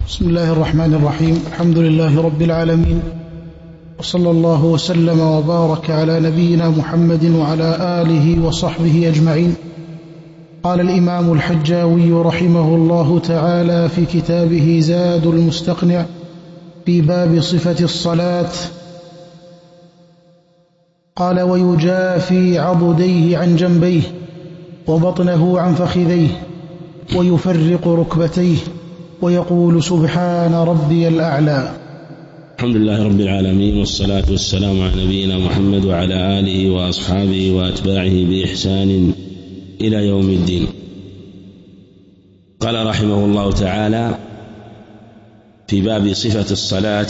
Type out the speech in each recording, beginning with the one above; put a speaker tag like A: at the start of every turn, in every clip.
A: بسم الله الرحمن الرحيم. الحمد لله رب العالمين، وصلى الله وسلم وبارك على نبينا محمد وعلى آله وصحبه أجمعين. قال الإمام الحجاوي رحمه الله تعالى في كتابه زاد المستقنع في باب صفة الصلاة، قال: ويجافي عضديه عن جنبيه وبطنه عن فخذيه ويفرق ركبتيه ويقول: سبحان ربي الأعلى.
B: الحمد لله رب العالمين، والصلاة والسلام على نبينا محمد وعلى آله وأصحابه وأتباعه بإحسان إلى يوم الدين. قال رحمه الله تعالى في باب صفة الصلاة،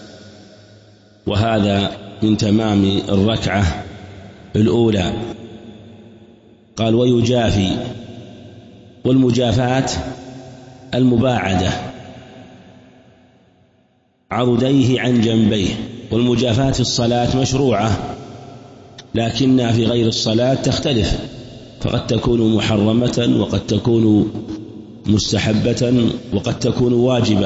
B: وهذا من تمام الركعة الأولى. قال: ويجافي، والمجافاة المباعدة، عضديه عن جنبيه. والمجافاة في الصلاة مشروعة، لكنها في غير الصلاة تختلف، فقد تكون محرمة وقد تكون مستحبة وقد تكون واجبة.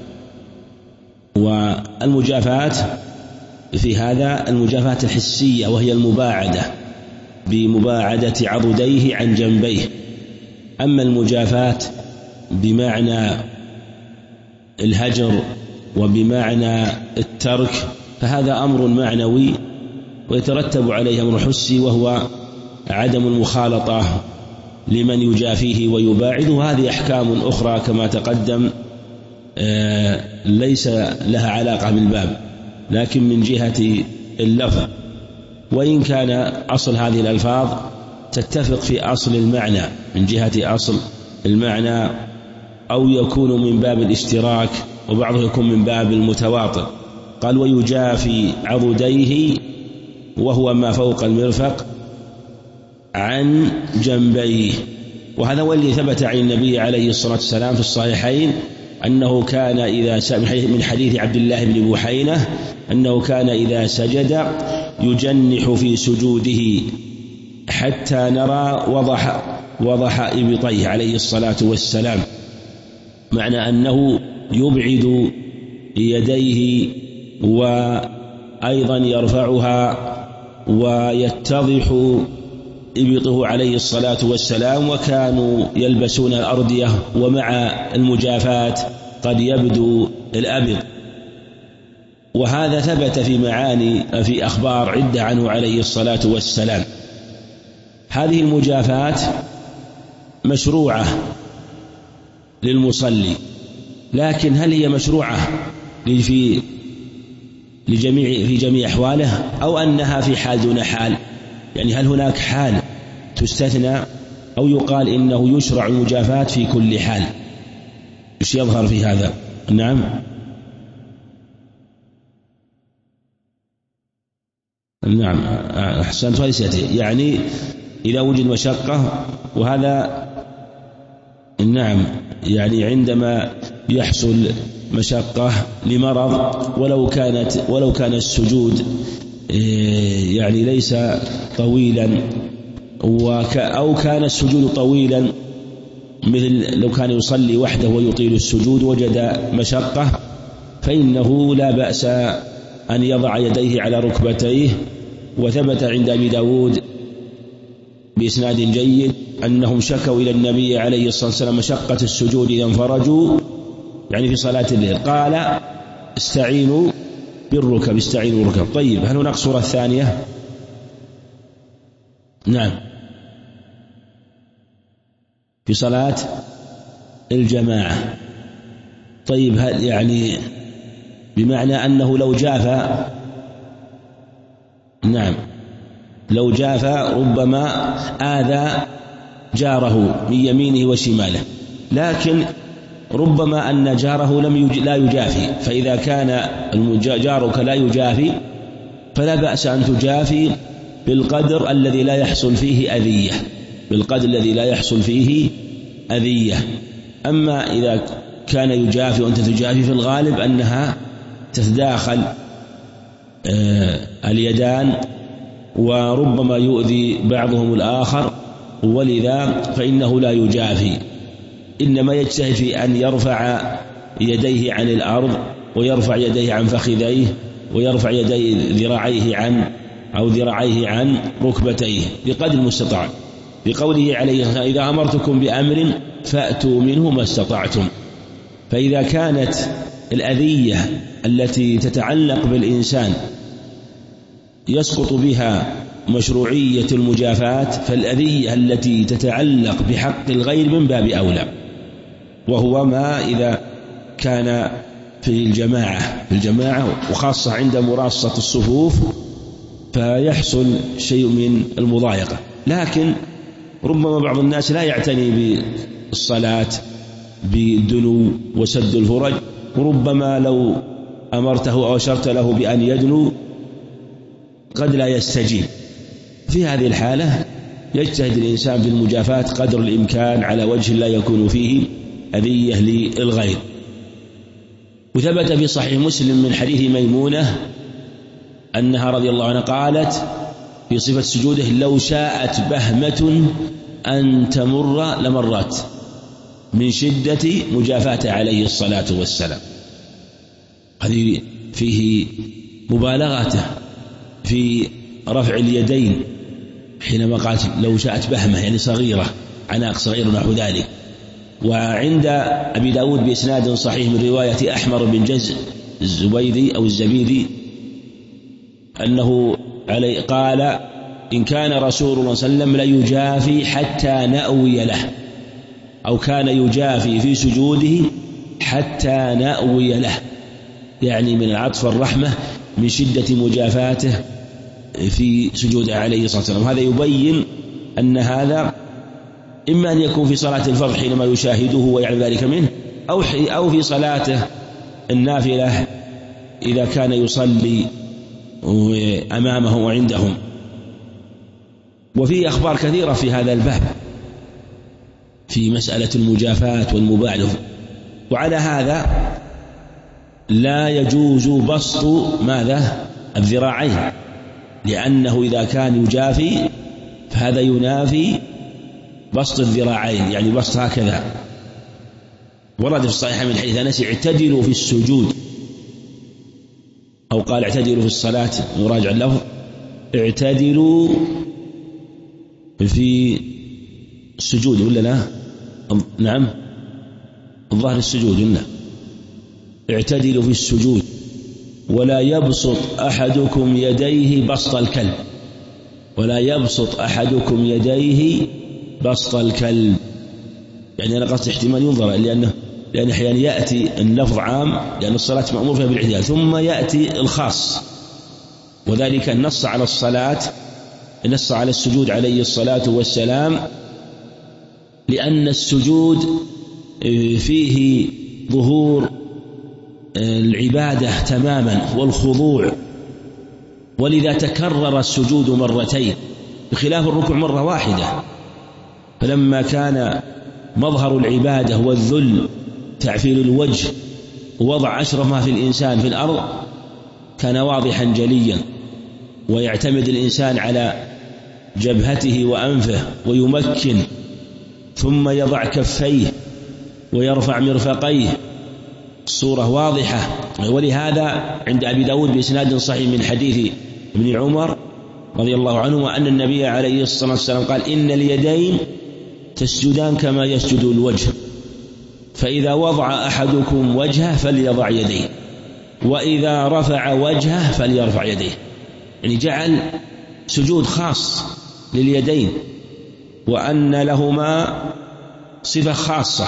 B: والمجافاة في هذا المجافاة الحسية، وهي المباعدة بمباعدة عضديه عن جنبيه. أما المجافاة بمعنى الهجر وبمعنى الترك فهذا أمر معنوي، ويترتب عليه أمر حسي، وهو عدم المخالطة لمن يجافيه ويباعده. وهذه أحكام أخرى كما تقدم ليس لها علاقة بالباب، لكن من جهة اللفظ، وإن كان أصل هذه الألفاظ تتفق في أصل المعنى من جهة أصل المعنى، أو يكون من باب الاشتراك، وبعضه يكون من باب المتواطئ. قال: ويجافي عضديه، وهو ما فوق المرفق، عن جنبيه. وهذا هو الذي ثبت عن النبي عليه الصلاة والسلام في الصحيحين أنه كان من حديث عبد الله بن بحينة أنه كان إذا سجد يجنح في سجوده حتى نرى وضح إبطيه عليه الصلاة والسلام، معنى أنه يبعد يديه وأيضا يرفعها ويتضح إبطه عليه الصلاة والسلام. وكانوا يلبسون الأردية، ومع المجافاة قد يبدو الأبط. وهذا ثبت في أخبار عدة عنه عليه الصلاة والسلام. هذه المجافاة مشروعة للمصلي، لكن هل هي مشروعة في جميع أحواله، أو أنها في حال دون حال؟ يعني هل هناك حال تستثنى، أو يقال إنه يشرع المجافاة في كل حال؟ إيش يظهر في هذا؟ نعم، أحسنت. يعني إذا وجد مشقة، وهذا نعم، يعني عندما يحصل مشقة لمرض، ولو كان السجود يعني ليس طويلا، أو كان السجود طويلا، مثل لو كان يصلي وحده ويطيل السجود وجد مشقة، فإنه لا بأس أن يضع يديه على ركبتيه. وثبت عند أبي داود بإسناد جيد أنهم شكوا إلى النبي عليه الصلاة والسلام مشقة السجود إذا انفرجوا، يعني في صلاة الليل. قال: استعينوا بالركب. طيب، هل هناك صورة ثانية؟ نعم، في صلاة الجماعة. طيب، هل يعني بمعنى أنه لو جافى، نعم، لو جافى ربما آذى جاره من يمينه وشماله، لكن ربما أن جاره لا يجافي. فإذا كان جارك لا يجافي فلا بأس أن تجافي بالقدر الذي لا يحصل فيه أذية. أما إذا كان يجافي وأنت تجافي، في الغالب أنها تتداخل اليدان، وربما يؤذي بعضهم الآخر، ولذا فإنه لا يجافي، إنما يجتهد في أن يرفع يديه عن الأرض ويرفع يديه عن فخذيه ويرفع ذراعيه عن ركبتيه بقدر المستطاع، بقوله عليه الصلاة والسلام: إذا أمرتكم بأمر فأتوا منه ما استطعتم. فإذا كانت الأذية التي تتعلق بالإنسان يسقط بها مشروعية المجافاة، فالأذية التي تتعلق بحق الغير من باب أولى، وهو ما إذا كان في الجماعة وخاصة عند مراصة الصفوف فيحصل شيء من المضايقة. لكن ربما بعض الناس لا يعتني بالصلاة بالدنو وسد الفرج، وربما لو أمرته أو أشرت له بأن يدنو قد لا يستجيب. في هذه الحالة يجتهد الإنسان في المجافاة قدر الإمكان على وجه لا يكون فيه أذية للغير. وثبت في صحيح مسلم من حديث ميمونة أنها رضي الله عنها قالت في صفة سجوده: لو شاءت بهمة أن تمر لمرت، من شدة مجافاته عليه الصلاة والسلام. هذه فيه مبالغته في رفع اليدين حينما قالت لو شاءت بهمة، يعني صغيرة، عناق صغير نحو ذلك. وعند أبي داود بإسناد صحيح من رواية أحمر بن جز الزبيدي أو الزبيدي أنه قال: إن كان رسول الله صلى الله عليه وسلم ليجافي حتى نأوي له، أو كان يجافي في سجوده حتى نأوي له، يعني من العطف والرحمة من شدة مجافاته في سجوده عليه الصلاة والسلام. هذا يبين أن هذا إما أن يكون في صلاة الفرض حينما يشاهده ويعلم ذلك منه، أو في صلاته النافلة إذا كان يصلي أمامه وعندهم. وفيه أخبار كثيرة في هذا الباب في مسألة المجافاة والمباعدة. وعلى هذا لا يجوز بسط الذراعين، لأنه إذا كان يجافي فهذا ينافي بسط الذراعين، يعني بسط هكذا. ورد في الصحيح من حديث أنس: اعتدلوا في السجود، أو قال اعتدلوا في الصلاة، يراجع له اعتدلوا في السجود ولا لا؟ نعم، الظاهر السجود ولا؟ اعتدلوا في السجود ولا يبسط أحدكم يديه بسط الكلب، ولا يبسط أحدكم يديه بسط الكلب. يعني أنا قصد احتمال ينظر، لأن أحيانا يأتي اللفظ عام لأن الصلاة مأمور فيها بالاعتدال، ثم يأتي الخاص، وذلك النص على الصلاة، النص على السجود عليه الصلاة والسلام، لأن السجود فيه ظهور العبادة تماما والخضوع، ولذا تكرر السجود مرتين بخلاف الركوع مرة واحدة. فلما كان مظهر العبادة والذل تعفير الوجه ووضع أشرف ما في الإنسان في الأرض كان واضحا جليا، ويعتمد الإنسان على جبهته وأنفه ويمكن، ثم يضع كفيه ويرفع مرفقيه، الصورة واضحة. ولهذا عند أبي داود بإسناد صحيح من حديث ابن عمر رضي الله عنه أن النبي عليه الصلاة والسلام قال: إن اليدين تسجدان كما يسجد الوجه، فإذا وضع أحدكم وجهه فليضع يديه، وإذا رفع وجهه فليرفع يديه. يعني جعل سجود خاص لليدين، وأن لهما صفة خاصة،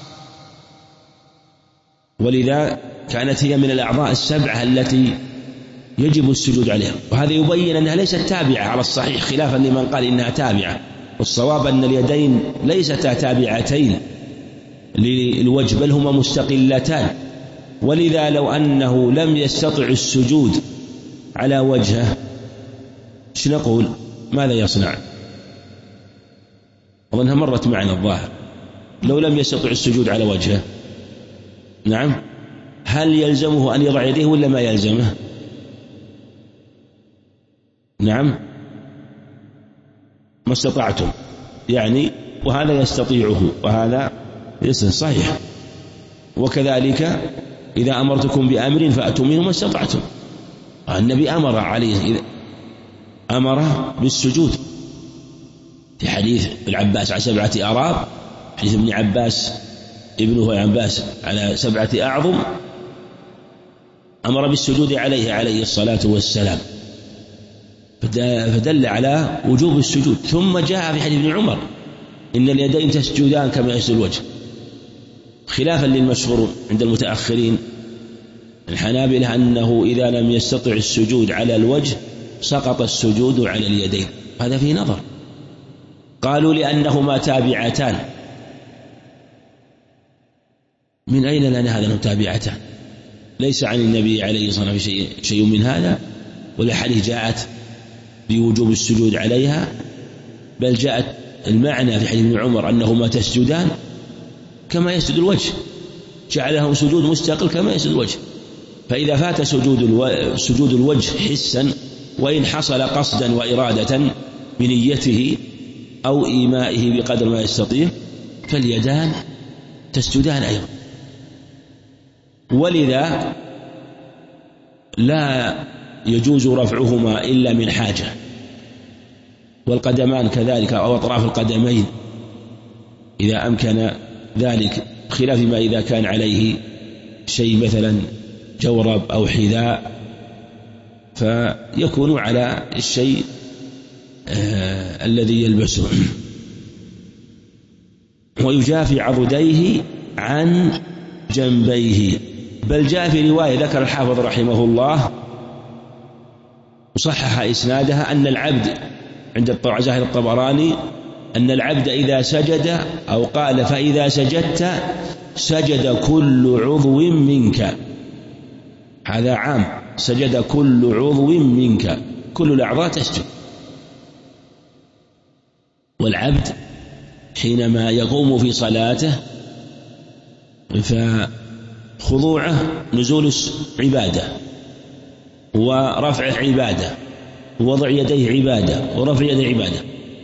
B: ولذا كانت هي من الأعضاء السبعة التي يجب السجود عليها. وهذا يبين أنها ليست تابعة على الصحيح، خلافا لمن قال إنها تابعة، والصواب أن اليدين ليستا تابعتين للوجه، بل هما مستقلتان. ولذا لو أنه لم يستطع السجود على وجهه ايش نقول؟ ماذا يصنع؟ أظنها مرت معنا الظاهر. لو لم يستطع السجود على وجهه، نعم، هل يلزمه أن يضع يديه ولا ما يلزمه؟ نعم، ما استطعتم، يعني وهذا يستطيعه وهذا يستطيع، صحيح. وكذلك إذا أمرتكم بأمر فأتوا منه ما استطعتم. النبي أمر بالسجود في حديث العباس على 7 أعراب، حديث ابن عباس ابنه عباس على 7 أعظم، أمر بالسجود عليه الصلاة والسلام، فدل على وجوب السجود. ثم جاء في حديث ابن عمر إن اليدين تسجدان كما يسجد الوجه، خلافا للمشهور عند المتأخرين الحنابلة أنه إذا لم يستطع السجود على الوجه سقط السجود على اليدين. هذا فيه نظر. قالوا لأنهما تابعتان. من أين لنا هذا أنه تابعتان؟ ليس عن النبي عليه الصلاة والسلام شيء من هذا، والأحاديث جاءت بوجوب السجود عليها، بل جاءت المعنى في حديث ابن عمر أنهما تسجدان كما يسجد الوجه، جعلهم سجود مستقل كما يسجد الوجه. فإذا فات سجود الوجه حسا وإن حصل قصدا وإرادة بنيته أو إيمائه بقدر ما يستطيع فاليدان تسجدان أيضا. ولذا لا يجوز رفعهما إلا من حاجة، والقدمان كذلك أو أطراف القدمين إذا أمكن ذلك، خلاف ما إذا كان عليه شيء مثلا جورب أو حذاء فيكون على الشيء الذي يلبسه. ويجافي عضديه عن جنبيه. بل جاء في رواية ذكر الحافظ رحمه الله وصحح إسنادها أن العبد عند زاهد الطبراني أن العبد إذا سجد أو قال فإذا سجدت سجد كل عضو منك. هذا عام، سجد كل عضو منك، كل الأعضاء تسجد. والعبد حينما يقوم في صلاته فخضوعه نزول عبادة، ورفعه عبادة، ووضع يديه عبادة، ورفع يديه عبادة.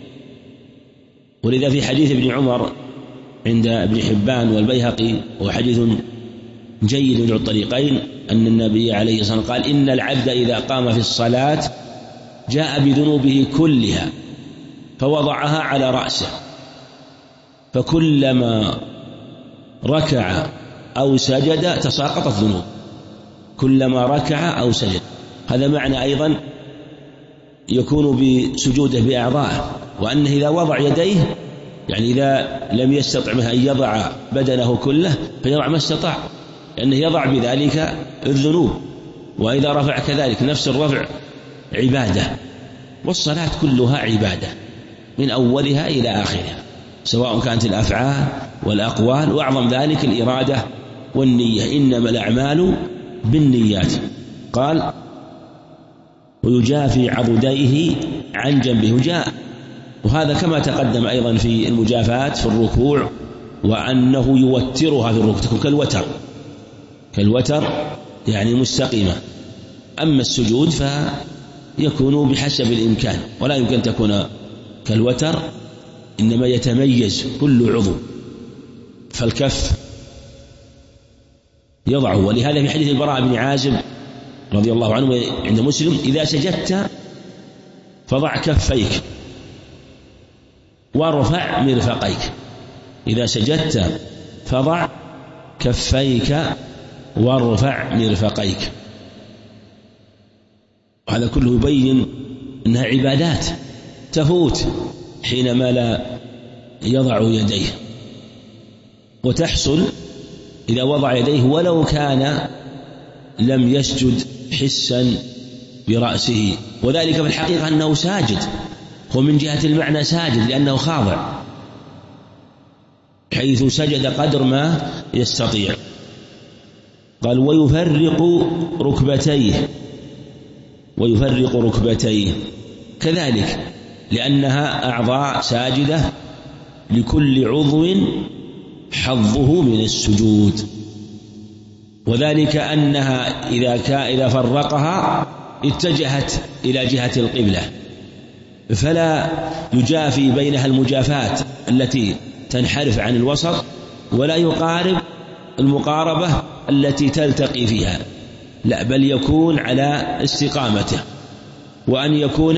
B: ولذا في حديث ابن عمر عند ابن حبان والبيهقي وحديث جيد من الطريقين أن النبي عليه الصلاة والسلام قال إن العبد إذا قام في الصلاة جاء بذنوبه كلها فوضعها على رأسه، فكلما ركع أو سجد تساقطت ذنوب، كلما ركع أو سجد. هذا معنى أيضا يكون بسجوده بأعضائه، وأنه إذا وضع يديه يعني إذا لم يستطع أن يضع بدنه كله فيضع ما استطاع، لأنه يضع بذلك الذنوب. وإذا رفع كذلك نفس الرفع عبادة. والصلاة كلها عبادة من أولها إلى آخرها، سواء كانت الأفعال والأقوال، وأعظم ذلك الإرادة والنية، إنما الأعمال بالنيات. قال ويجافي عضديه عن جنبه. وجاء وهذا كما تقدم أيضا في المجافات في الركوع، وأنه يوترها في الركوع تكون كالوتر يعني مستقيمة. أما السجود فيكون بحسب الإمكان، ولا يمكن أن تكون كالوتر، إنما يتميز كل عضو. فالكف يضعه، ولهذا في حديث البراء بن عازب رضي الله عنه عند مسلم إذا سجدت فضع كفيك وارفع مرفقيك. إذا سجدت فضع كفيك وارفع مرفقيك. وهذا كله يبين أنها عبادات تفوت حينما لا يضع يديه، وتحصل إذا وضع يديه ولو كان لم يسجد حسا برأسه. وذلك في الحقيقة أنه ساجد، هو من جهة المعنى ساجد لأنه خاضع، حيث سجد قدر ما يستطيع. قال ويفرق ركبتيه كذلك، لأنها أعضاء ساجدة لكل عضو حظه من السجود. وذلك أنها إذا فرقها اتجهت إلى جهة القبلة، فلا يجافي بينها المجافات التي تنحرف عن الوسط، ولا يقارب المقاربة التي تلتقي فيها، لا، بل يكون على استقامته، وأن يكون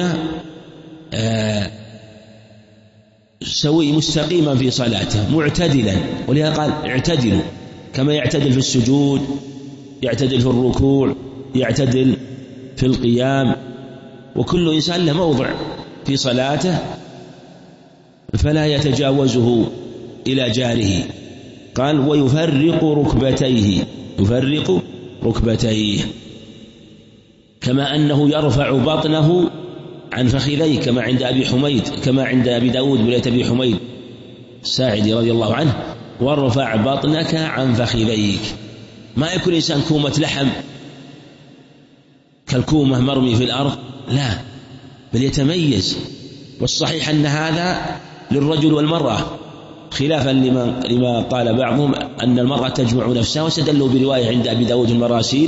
B: سوي مستقيما في صلاته معتدلا. ولهذا قال اعتدلوا، كما يعتدل في السجود، يعتدل في الركوع، يعتدل في القيام. وكل إنسان له موضع في صلاته فلا يتجاوزه إلى جاره. قال ويفرق ركبتيه، يفرق ركبتيه، كما أنه يرفع بطنه عن فخذيه، كما عند أبي حميد، كما عند أبي داود ولاية أبي حميد الساعدي رضي الله عنه: وارفع بطنك عن فخذيك. ما يكون إنسان كومة لحم كالكومة مرمي في الأرض، لا، بل يتميز. والصحيح أن هذا للرجل والمرأة، خلافا لما قال بعضهم أن المرأة تجمع نفسها، واستدلوا برواية عند أبي داود المراسيل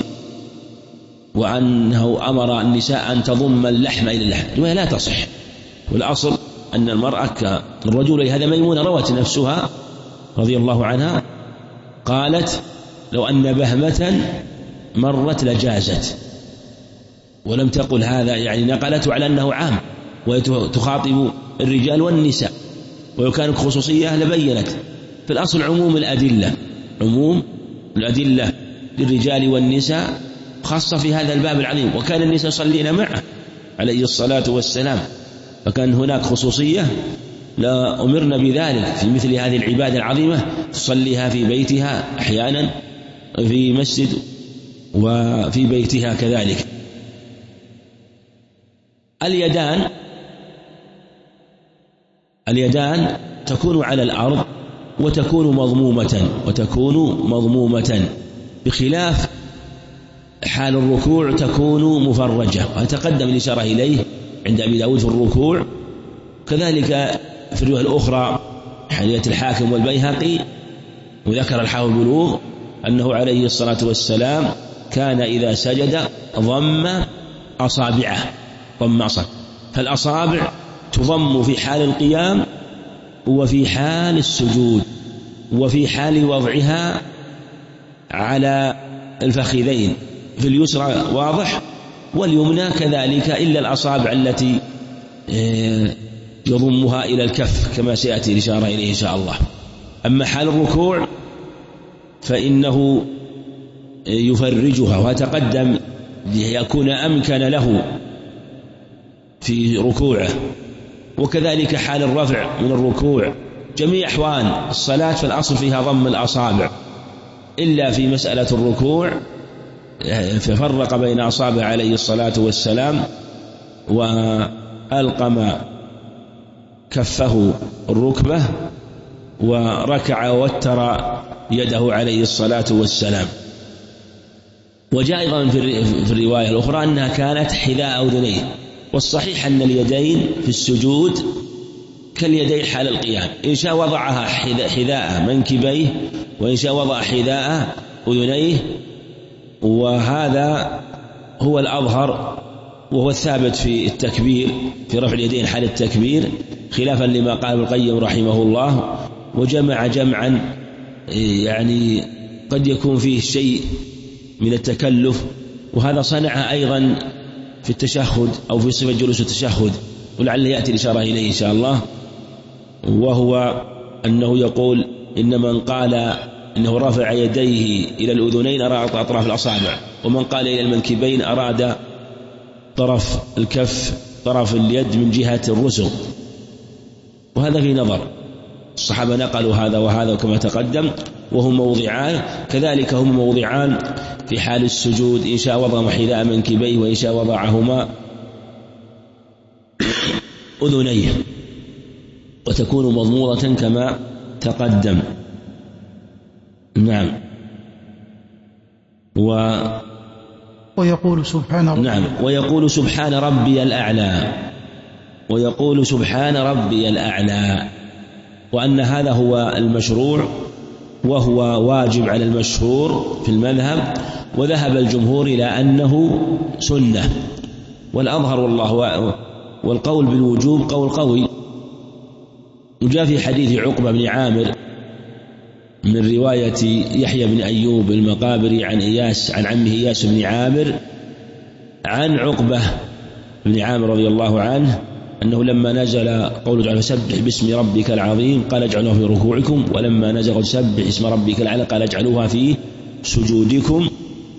B: وأنه أمر النساء أن تضم اللحم إلى اللحم. رواية لا تصح، والأصل أن المرأة كالرجل. هذا ميمونة روت نفسها رضي الله عنها قالت: لو أن بهمة مرت لجازت، ولم تقل هذا، يعني نقلته على أنه عام وتخاطب الرجال والنساء، ولو كانت خصوصية لبينت. في الأصل عموم الأدلة، عموم الأدلة للرجال والنساء، خاصة في هذا الباب العظيم. وكان النساء يصلين معه عليه الصلاة والسلام، فكان هناك خصوصية لا أمرنا بذلك في مثل هذه العبادة العظيمة، تصليها في بيتها أحيانا، في مسجد وفي بيتها كذلك. اليدان تكون على الأرض وتكون مضمومة، بخلاف حال الركوع تكون مفرجة، وتقدم الإشارة إليه عند أبي داود في الركوع. كذلك في الرواية الأخرى حديث الحاكم والبيهقي، وذكر الحافظ البلوغ أنه عليه الصلاة والسلام كان إذا سجد ضم أصابعه، فالأصابع تضم في حال القيام وفي حال السجود وفي حال وضعها على الفخذين، في اليسرى واضح واليمنى كذلك، إلا الأصابع التي يضمها إلى الكف كما سيأتي الإشارة إليه إن شاء الله. أما حال الركوع فإنه يفرجها وتقدم ليكون أمكن له في ركوعه. وكذلك حال الرفع من الركوع، جميع أحوال الصلاة فالأصل فيها ضم الأصابع، إلا في مسألة الركوع ففرق بين أصابع عليه الصلاة والسلام، وألقم كفه الركبة وركع ووتر يده عليه الصلاة والسلام. وجاء أيضا في الرواية الأخرى أنها كانت حذاء أذنيه. والصحيح أن اليدين في السجود كاليدين حال القيام، إن شاء وضعها حذاء منكبيه، وإن شاء وضع حذاء أذنيه، وهذا هو الأظهر وهو الثابت في التكبير، في رفع اليدين حال التكبير، خلافا لما قال ابن القيم رحمه الله. وجمع جمعا يعني قد يكون فيه شيء من التكلف، وهذا صنع أيضا في التشهد أو في صفة جلوس التشهد، ولعل يأتي الإشارة إليه إن شاء الله. وهو أنه يقول إن من قال إنه رفع يديه إلى الأذنين أراد أطراف الأصابع، ومن قال إلى المنكبين أراد طرف الكف، طرف اليد من جهة الرسغ، وهذا في نظر. الصحابة نقلوا هذا وهذا كما تقدم، وهم موضعان، كذلك هم موضعان في حال السجود، إن شاء وضع حذاء منكبيه وإن شاء وضعهما أذنيه، وتكون مضموضة كما تقدم. نعم.
A: ويقول سبحان ربي.
B: نعم، ويقول سبحان ربي الأعلى، ويقول سبحان ربي الأعلى، وأن هذا هو المشروع وهو واجب على المشهور في المذهب، وذهب الجمهور إلى أنه سنة، والأظهر والله والقول بالوجوب قول قوي. وجاء في حديث عقبة بن عامر من رواية يحيى بن أيوب المقابري عن إياس عن عمه إياس بن عامر عن عقبة بن عامر رضي الله عنه أنه لما نزل قول تعالى فسبح باسم ربك العظيم قال اجعلوها في ركوعكم، ولما نزل قول سبح اسم ربك الأعلى قال اجعلوها في سجودكم.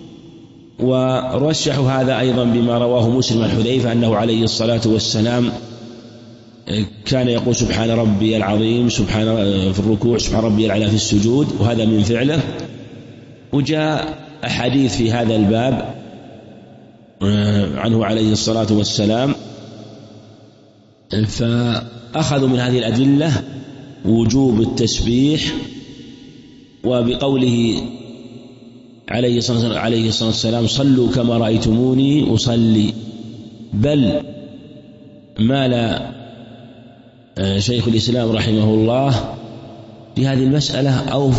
B: ورشحوا هذا أيضا بما رواه مسلم عن حذيفة أنه عليه الصلاة والسلام كان يقول سبحان ربي العظيم سبحان في الركوع سبحان ربي الأعلى في السجود، وهذا من فعله. وجاء أحاديث في هذا الباب عنه عليه الصلاة والسلام، فأخذوا من هذه الأدلة وجوب التسبيح، وبقوله عليه الصلاة والسلام صلوا كما رأيتموني أصلي. بل مال شيخ الإسلام رحمه الله في هذه المسألة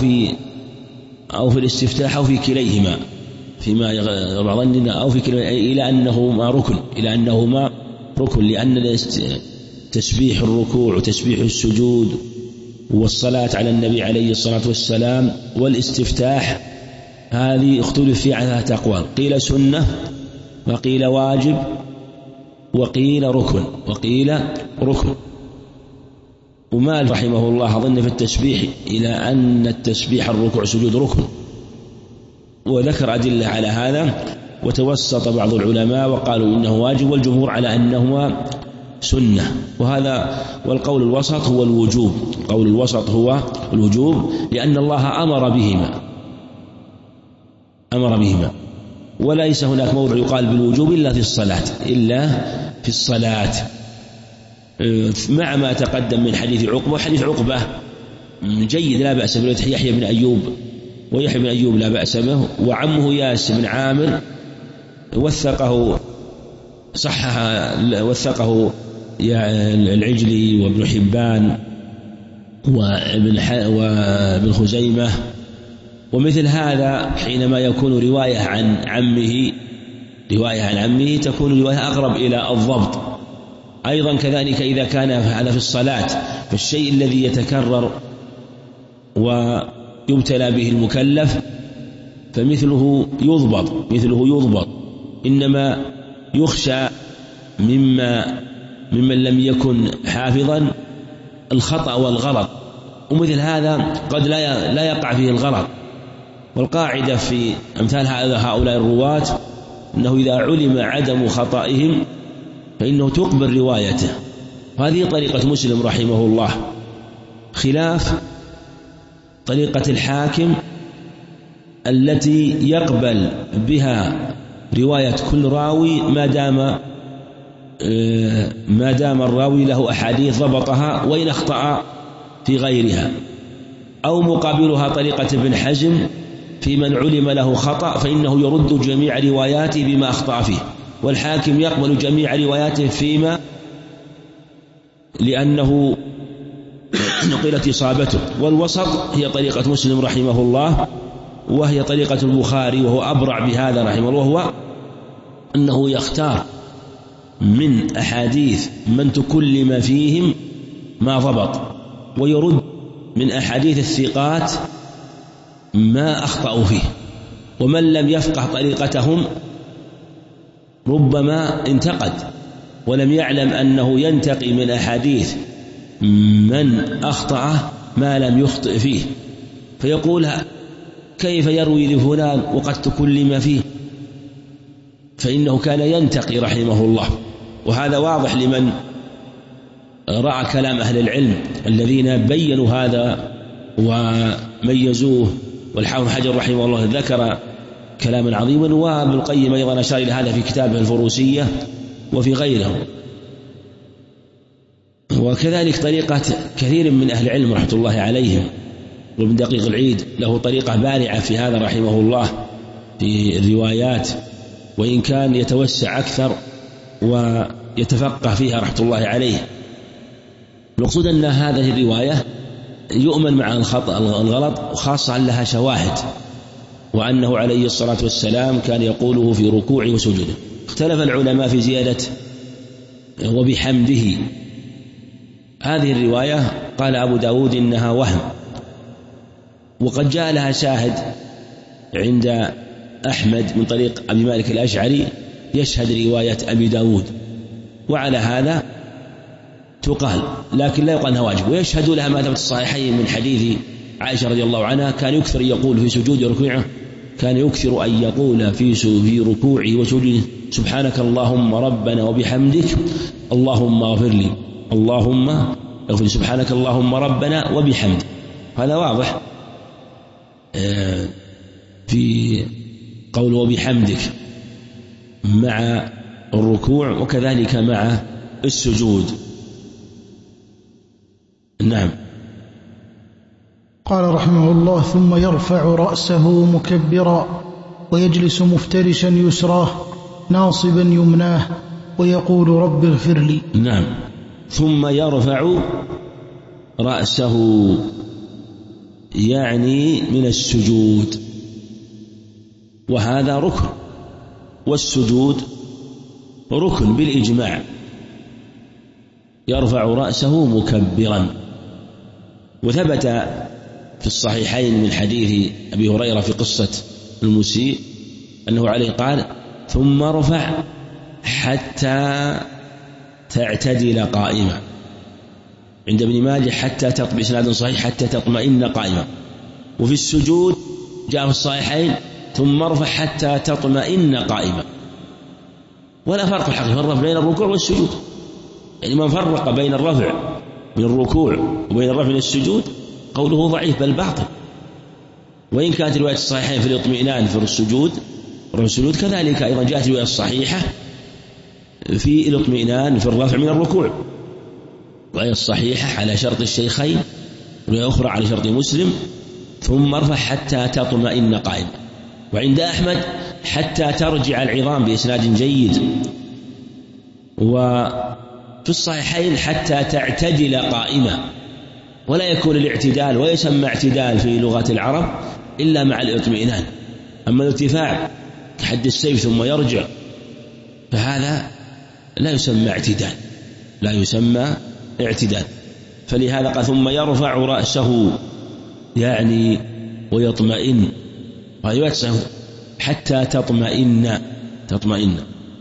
B: أو في الاستفتاح أو في كليهما فيما ظننا أو في كليهما إلى أنهما ركن، لأن تسبيح الركوع وتسبيح السجود والصلاة على النبي عليه الصلاة والسلام والاستفتاح هذه اختلف فيها على 3 أقوال، قيل سنة وقيل واجب وقيل ركن. ومال رحمه الله أظن في التسبيح إلى أن التسبيح الركوع سجود ركن، وذكر أدلة على هذا، وتوسط بعض العلماء وقالوا إنه واجب والجمهور على أنهما سنة. والقول الوسط هو الوجوب، القول الوسط هو الوجوب، لأن الله أمر بهما وليس هناك موضع يقال بالوجوب إلا في الصلاة مع ما تقدم من حديث عقبة. وحديث عقبة جيد لا بأس به، يحيى بن أيوب لا بأس به، وعمه ياس بن عامر وثقه العجلي وابن حبان وابن خزيمة. ومثل هذا حينما يكون رواية عن عمه تكون رواية أقرب إلى الضبط. أيضا كذلك إذا كان هذا في الصلاة فالشيء الذي يتكرر ويبتلى به المكلف فمثله يضبط، إنما يخشى ممن لم يكن حافظا الخطأ والغلط، ومثل هذا قد لا يقع فيه الغلط. والقاعدة في أمثال هؤلاء الرواة أنه إذا علم عدم خطئهم فإنه تقبل روايته. هذه طريقة مسلم رحمه الله، خلاف طريقة الحاكم التي يقبل بها رواية كل راوي ما دام الراوي له أحاديث ضبطها وإن أخطأ في غيرها، أو مقابلها طريقة ابن حزم في من علم له خطأ فإنه يرد جميع رواياته بما أخطأ فيه، والحاكم يقبل جميع رواياته فيما لأنه نقلت إصابته. والوسط هي طريقة مسلم رحمه الله، وهي طريقة البخاري وهو أبرع بهذا رحمه الله، وهو أنه يختار من أحاديث من تكلم فيهم ما ضبط، ويرد من أحاديث الثقات ما أخطأوا فيه. ومن لم يفقه طريقتهم ربما انتقد ولم يعلم أنه ينتقي من أحاديث من أخطأ ما لم يخطئ فيه، فيقول كيف يروي لفلان وقد تكلم فيه، فإنه كان ينتقي رحمه الله. وهذا واضح لمن رأى كلام أهل العلم الذين بينوا هذا وميزوه. والحافظ حجر رحمه الله ذكر كلاما عظيما، وابن القيم أيضا أشار إلى هذا في كتابه الفروسية وفي غيره. وكذلك طريقة كثير من أهل العلم رحمة الله عليهم، وابن دقيق العيد له طريقة بارعة في هذا رحمه الله في الروايات، وإن كان يتوسع أكثر ويتفقه فيها رحمة الله عليه. المقصود أن هذه الرواية يؤمن مع الخطأ الغلط، وخاصة أن لها شواهد، وأنه عليه الصلاة والسلام كان يقوله في ركوعه وسجوده. اختلف العلماء في زيادة وبحمده. هذه الرواية قال أبو داود إنها وهم، وقد جاء لها شاهد عند أحمد من طريق أبي مالك الأشعري يشهد رواية أبي داود، وعلى هذا تقال، لكن لا يقال أنها واجب. ويشهد لها ما ثبت الصحيحين من حديث عائشة رضي الله عنها كان يكثر يقول في سجود ركوعه، كان يكثر أن يقول في ركوعه وسجوده سبحانك اللهم ربنا وبحمدك اللهم اغفر لي، اللهم اغفر لي، سبحانك اللهم ربنا وبحمدك. هذا واضح في قول وبحمدك مع الركوع وكذلك مع السجود. نعم.
A: قال رحمه الله: ثم يرفع رأسه مكبرا ويجلس مفترشا يسراه ناصبا يمناه ويقول رب اغفر لي.
B: نعم. ثم يرفع رأسه يعني من السجود، وهذا ركن، والسجود ركن بالإجماع. يرفع رأسه مكبرا. وثبت في الصحيحين من حديث أبي هريرة في قصة المسيء أنه عليه قال: ثم ارفع حتى تعتدل قائما. عند ابن ماجه حتى تطمئن، إسناد صحيح، حتى تطمئن قائما. وفي السجود جاء في الصحيحين ثم ارفع حتى تطمئن قائما. ولا فرق الحقيقة فرق بين الركوع والسجود، يعني من فرق بين الرفع من الركوع وبين الرفع من السجود قوله ضعيف بل باطل. وإن كانت رواية الصحيحين في الاطمئنان في السجود كذلك أيضا جاءت رواية الصحيحة في الاطمئنان في الرفع من الركوع، وهي الصحيحة على شرط الشيخين، رواية أخرى على شرط مسلم ثم ارفع حتى تطمئن قائما. وعند أحمد حتى ترجع العظام بإسناد جيد. وفي الصحيحين حتى تعتدل قائما، ولا يكون الاعتدال ويسمى اعتدال في لغة العرب إلا مع الاطمئنان. أما الارتفاع كحد السيف ثم يرجع فهذا لا يسمى اعتدال، لا يسمى اعتدال. فلهذا قال ثم يرفع رأسه يعني ويطمئن، حتى تطمئن.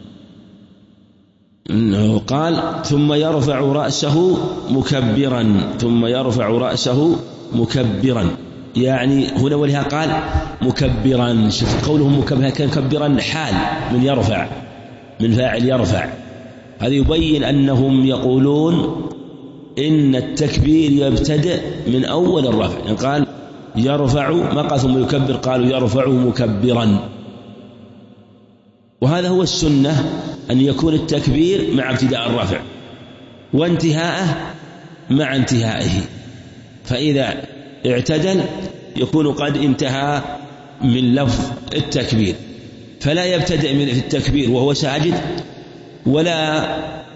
B: قال ثم يرفع رأسه مكبرا، يعني هنا ولها قال مكبرا. شوف قوله مكبرا كان مكبرا حال من يرفع، من فاعل يرفع. هذا يبين أنهم يقولون إن التكبير يبتدئ من أول الرفع. يعني قال يرفع ما قال ثم يكبر، قالوا يرفع مكبرا. وهذا هو السنة، أن يكون التكبير مع ابتداء الرفع وانتهاءه مع انتهائه. فإذا اعتدل يكون قد انتهى من لفظ التكبير، فلا يبتدئ من التكبير وهو ساجد ولا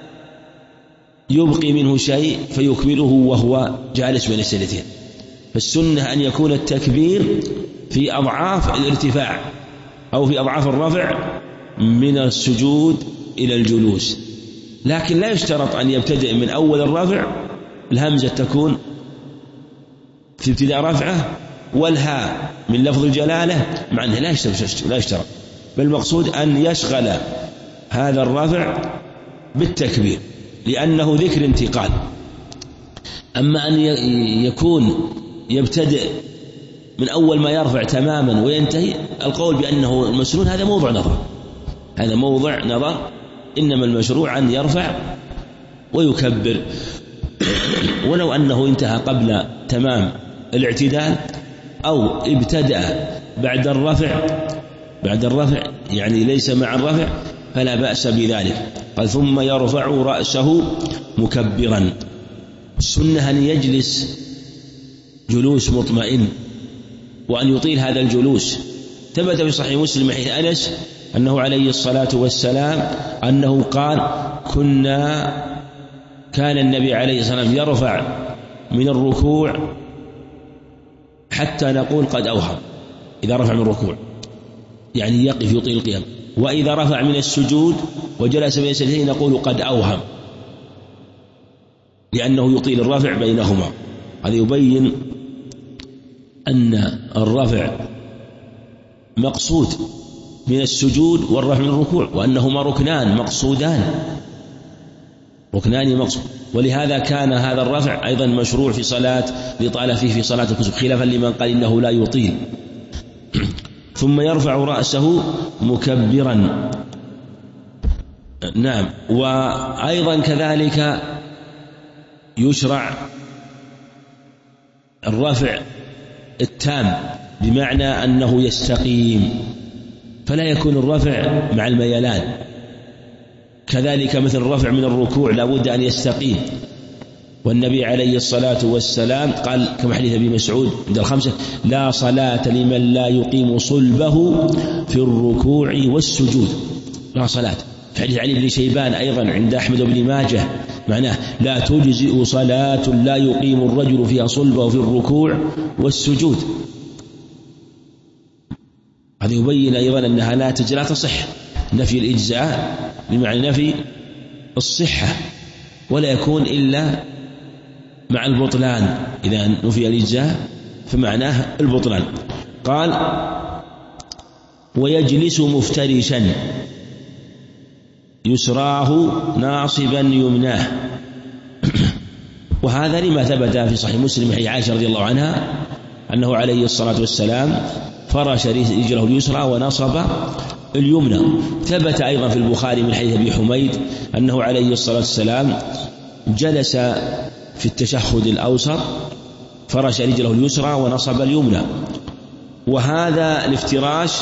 B: يبقي منه شيء فيكمله وهو جالس بين السجدتين. فالسنة أن يكون التكبير في أضعاف الارتفاع أو في أضعاف الرفع من السجود إلى الجلوس، لكن لا يشترط أن يبتدئ من أول الرفع، الهمزة تكون في ابتداء رفعه والهاء من لفظ الجلالة مع أنه لا يشترط، بل المقصود أن يشغل هذا الرفع بالتكبير لأنه ذكر انتقال. أما أن يكون يبتدئ من أول ما يرفع تماما وينتهي، القول بأنه المسنون هذا موضع نظر، إنما المشروع أن يرفع ويكبر. ولو أنه انتهى قبل تمام الاعتدال أو ابتدأ بعد الرفع يعني ليس مع الرفع فلا بأس بذلك. قال ثم يرفع رأسه مكبرا. السنة أن يجلس جلوس مطمئن وأن يطيل هذا الجلوس. ثبت في صحيح مسلم من حديث أنس أنه عليه الصلاة والسلام أنه قال كان النبي عليه الصلاة والسلام يرفع من الركوع حتى نقول قد أوهم. إذا رفع من الركوع يعني يقف يطيل القيام، وإذا رفع من السجود وجلس بين السجدتين نقول قد أوهم، لأنه يطيل الرفع بينهما. هذا يبين أن الرفع مقصود من السجود والرفع من الركوع، وأنهما ركنان مقصودان، ركنان مقصود، ولهذا كان هذا الرفع أيضا مشروع في صلاة لطال فيه في صلاة الكسوف، خلافا لمن قال إنه لا يطيل. ثم يرفع رأسه مكبرا. نعم. وأيضا كذلك يشرع الرفع التام، بمعنى أنه يستقيم، فلا يكون الرفع مع الميلان. كذلك مثل الرفع من الركوع لا بد أن يستقيم، والنبي عليه الصلاة والسلام قال كما حديث أبي مسعود عند الخمسة: لا صلاة لمن لا يقيم صلبه في الركوع والسجود. لا صلاة. في حديث علي بن شيبان أيضا عند أحمد بن ماجه معناه: لا تجزئ صلاة لا يقيم الرجل فيها صلبه في الركوع والسجود. هذا يبين أيضا أنها لا تصح، نفي الإجزاء بمعنى نفي الصحة، ولا يكون إلا مع البطلان. إذا نفي الإجزاء فمعناه البطلان. قال: ويجلس مفترشا يسراه ناصبا يمناه. وهذا لما ثبت في صحيح مسلم حديث عائشة رضي الله عنها أنه عليه الصلاة والسلام فرش رجله اليسرى ونصب اليمنى. ثبت أيضا في البخاري من حديث أبي حميد أنه عليه الصلاة والسلام جلس في التشهد الأوسط فرش رجله اليسرى ونصب اليمنى. وهذا الافتراش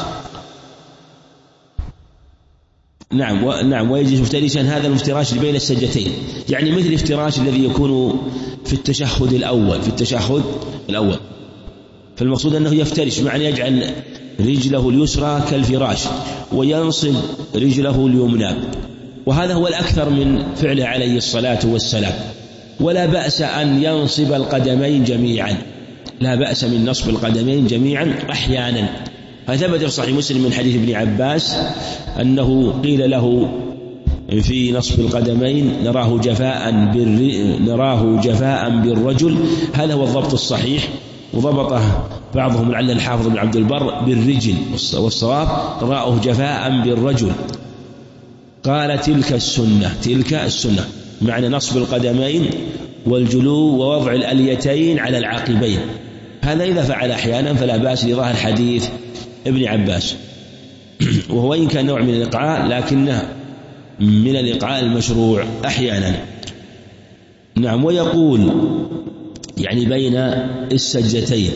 B: نعم ويجلس مفترشا، هذا الافتراش بين السجدتين، يعني مثل الافتراش الذي يكون في التشهد الأول. فالمقصود أنه يفترش، معنى يجعل رجله اليسرى كالفراش وينصب رجله اليمنى، وهذا هو الأكثر من فعله عليه الصلاة والسلام. ولا بأس أن ينصب القدمين جميعا، لا بأس من نصب القدمين جميعا أحيانا. فثبت في صحيح مسلم من حديث ابن عباس أنه قيل له في نصب القدمين: نراه جفاء بالرجل. هذا هو الضبط الصحيح، وضبطه بعضهم لعل الحافظ بن عبد البر بالرجل، والصواب رأه جفاء بالرجل. قال: تلك السنة، معنى نصب القدمين والجلو ووضع الأليتين على العقبين. هذا إذا فعل أحيانا فلا بأس لظاهر حديث ابن عباس، وهو إن كان نوع من الإيقاع لكنه من الإيقاع المشروع أحيانا. نعم. ويقول يعني بين السجدتين: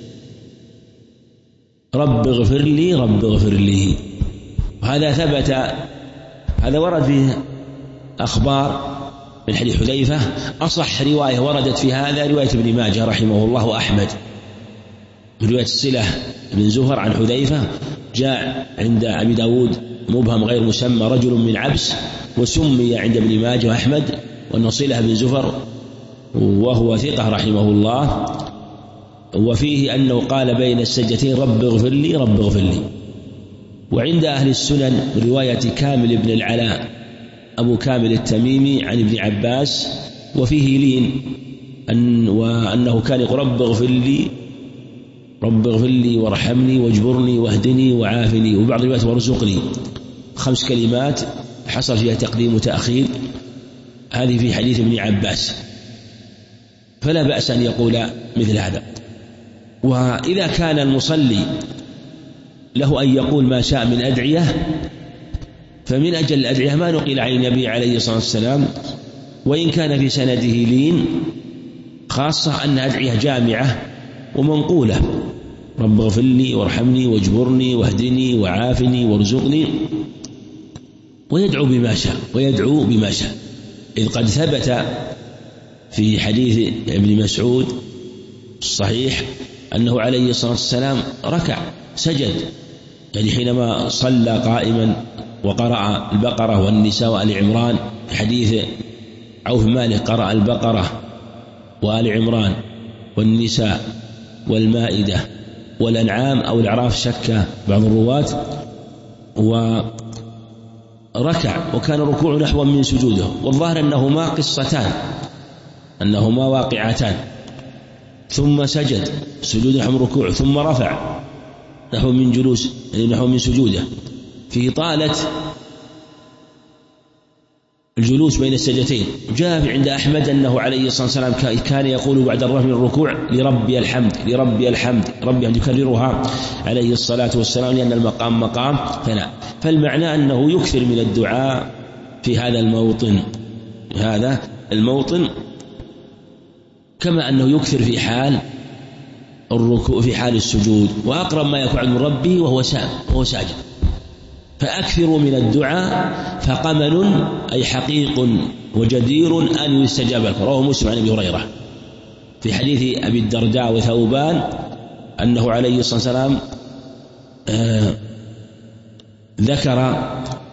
B: رب اغفر لي. وهذا ثبت، هذا ورد فيه أخبار من حديث حذيفة. أصح رواية وردت في هذا رواية ابن ماجه رحمه الله وأحمد، رواية الصلة بن زهر عن حذيفة، جاء عند أبي داود مبهم غير مسمى رجل من عبس، وسمي عند ابن ماجه وأحمد وأن صلة بن زهر وهو ثقة رحمه الله. وفيه أنه قال بين السجدتين: رب اغفر لي. وعند أهل السنن رواية كامل بن العلاء أبو كامل التميمي عن ابن عباس، وفيه لين وأنه كان يقول: رب اغفر لي وارحمني واجبرني واهدني وعافني، وبعض الروايات وارزقني. 5 كلمات حصل فيها تقديم وتأخير، هذه في حديث ابن عباس، فلا بأس أن يقول مثل هذا. وإذا كان المصلي له أن يقول ما شاء من أدعية، فمن أجل الأدعية ما نقل عن النبي عليه الصلاة والسلام، وإن كان في سنده لين، خاصة أن أدعية جامعة ومنقولة: رب اغفر لي وارحمني واجبرني واهدني وعافني وارزقني، ويدعو بما شاء إذ قد ثبت في حديث ابن مسعود الصحيح أنه عليه الصلاة والسلام ركع سجد، يعني حينما صلى قائما وقرأ البقرة والنساء وآل عمران. في حديث عوف مالك قرأ البقرة وآل عمران والنساء والمائدة والأنعام أو الأعراف، شك بعض الرواة، وركع وكان الركوع نحو من سجوده. والظاهر أنهما قصتان، أنهما واقعتان. ثم سجد سجود نحو ركوع، ثم رفع نحو من جلوس نحو من سجوده، في طالة الجلوس بين السجدتين. جاء عند أحمد أنه عليه الصلاة والسلام كان يقول بعد الرفع من الركوع لربي الحمد لربي الحمد ربي الحمد، يكررها عليه الصلاة والسلام لأن المقام مقام ثناء. فالمعنى أنه يكثر من الدعاء في هذا الموطن كما أنه يكثر في حال الركوع في حال السجود، وأقرب ما يكون من ربه وهو ساجد. فأكثروا من الدعاء فقمل أي حقيق وجدير أن يستجاب لكم. رواه مسلم عن أبي هريرة في حديث أبي الدرداء وثوبان أنه عليه الصلاة والسلام ذكر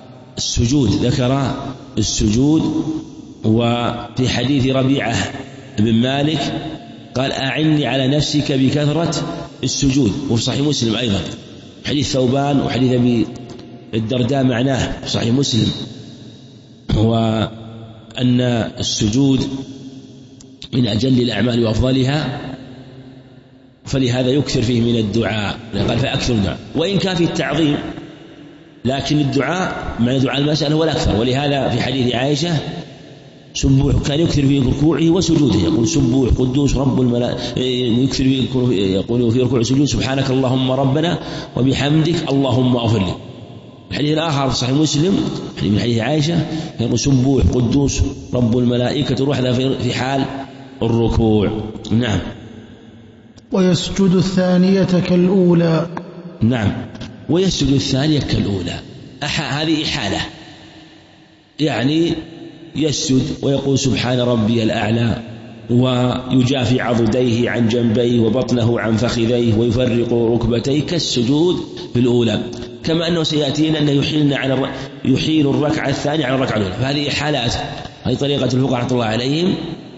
B: السجود. وفي حديث ربيعة بن مالك قال أعني على نفسك بكثرة السجود، وفي صحيح مسلم أيضا حديث ثوبان وحديث أبي الدرداء معناه في صحيح مسلم هو أن السجود من أجل الأعمال وأفضلها، فلهذا يكثر فيه من الدعاء. قال فأكثر الدعاء وإن كان في التعظيم، لكن الدعاء معنى دعاء المسألة هو الأكثر. ولهذا في حديث عائشة سبوح كان يكثر في ركوعه وسجوده، يقول سبوح قدوس رب الملائكة، يكثر يقول في ركوع وسجود سبحانك اللهم ربنا وبحمدك اللهم اغفر لي. الحديث الآخر في صحيح مسلم من حديث عائشة يقول سبوح قدوس رب الملائكة روح في حال الركوع. نعم.
A: ويسجد الثانية كالأولى.
B: نعم، ويسجد الثانية كالأولى. هذه إحالة، يعني يسجد ويقول سبحان ربي الأعلى، ويجافي عضديه عن جنبيه وبطنه عن فخذيه ويفرق ركبتيه كالسجود في الأولى، كما أنه سيأتينا أنه يحيل الركعة الثانية على الركعة الأولى. فهذه حالات، هذه طريقة الفقهاء رحمة الله عليهم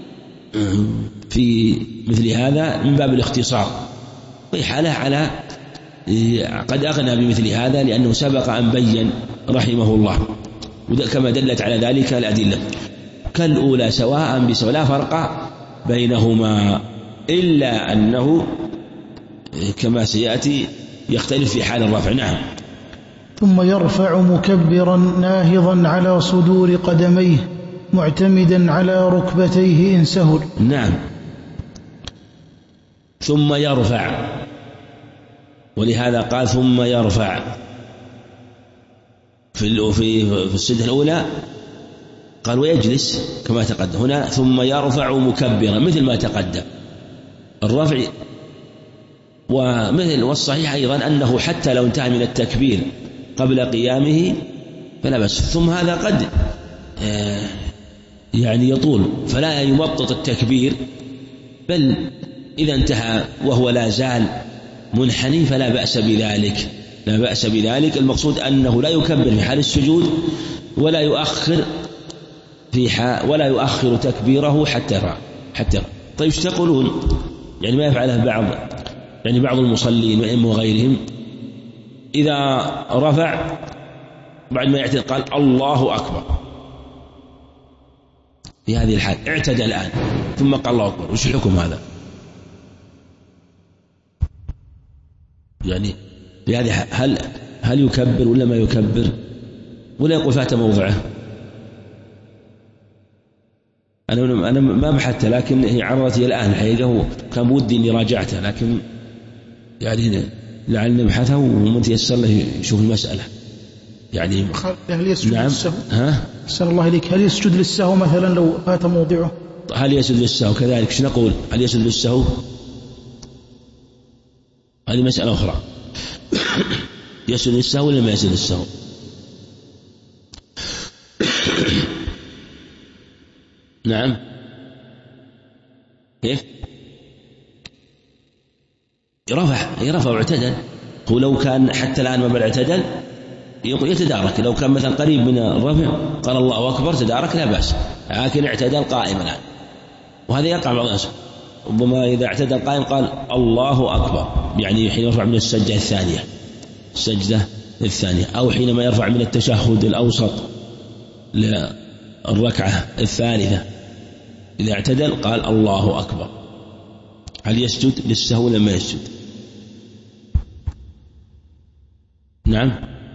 B: في مثل هذا من باب الاختصار، وإحالة على قد أغنى بمثل هذا لأنه سبق أن بين رحمه الله، كما دلت على ذلك الأدلة. كالأولى سواء بسواء لا فرق بينهما، إلا أنه كما سيأتي يختلف في حال الرفع. نعم.
A: ثم يرفع مكبرا ناهضا على صدور قدميه معتمدا على ركبتيه إن سهل.
B: نعم. ثم يرفع، ولهذا قال ثم يرفع في السجدة الأولى قال ويجلس كما تقدم. هنا ثم يرفع مكبرا مثل ما تقدم الرفع. ومثل والصحيح أيضا أنه حتى لو انتهى من التكبير قبل قيامه فلا بأس. ثم هذا قد يعني يطول فلا يمطط التكبير، بل إذا انتهى وهو لا زال منحني فلا بأس بذلك، لا بأس بذلك. المقصود أنه لا يكبر في حال السجود ولا يؤخر تكبيره حتى يرفع. طيب ايش تقولون؟ يعني ما يفعله بعض المصلين والأئمة وغيرهم، إذا رفع بعد ما يعتدل قال الله أكبر، في هذه الحال اعتدى الآن ثم قال الله أكبر، وش الحكم هذا؟ يعني بهذه هل يكبر ولا ما يكبر، ولا يقول فات موضعه؟ أنا ما بحثت، لكن هي عرضت لي الآن الحقيقة، كان بودي إني راجعتها، لكن يعني لعلنا نبحثه ومن تيسر له يشوف المسألة. يعني
A: هل يسجد للسهو؟ أحسن الله إليك، هل يسجد للسهو مثلا لو فات موضعه؟
B: هل يسجد للسهو كذلك؟ ايش نقول؟ هل يسجد للسهو؟ هذه مسألة أخرى. يسجد للسهو ولا ما يسجد للسهو؟ نعم. كيف؟ يرفع واعتدل. هو لو كان حتى الآن ما بعد اعتدل يقول يتدارك، لو كان مثلا قريب من الرفع قال الله أكبر تدارك لا بأس، لكن اعتدل قائما الآن، وهذا يقع بعض الناس ربما إذا اعتدل قائم قال الله أكبر، يعني حين يرفع من السجدة الثانية، أو حينما يرفع من التشهد الأوسط للركعة الثالثة إذا اعتدل قال الله أكبر. هل يسجد للسهو لما يسجد؟ نعم.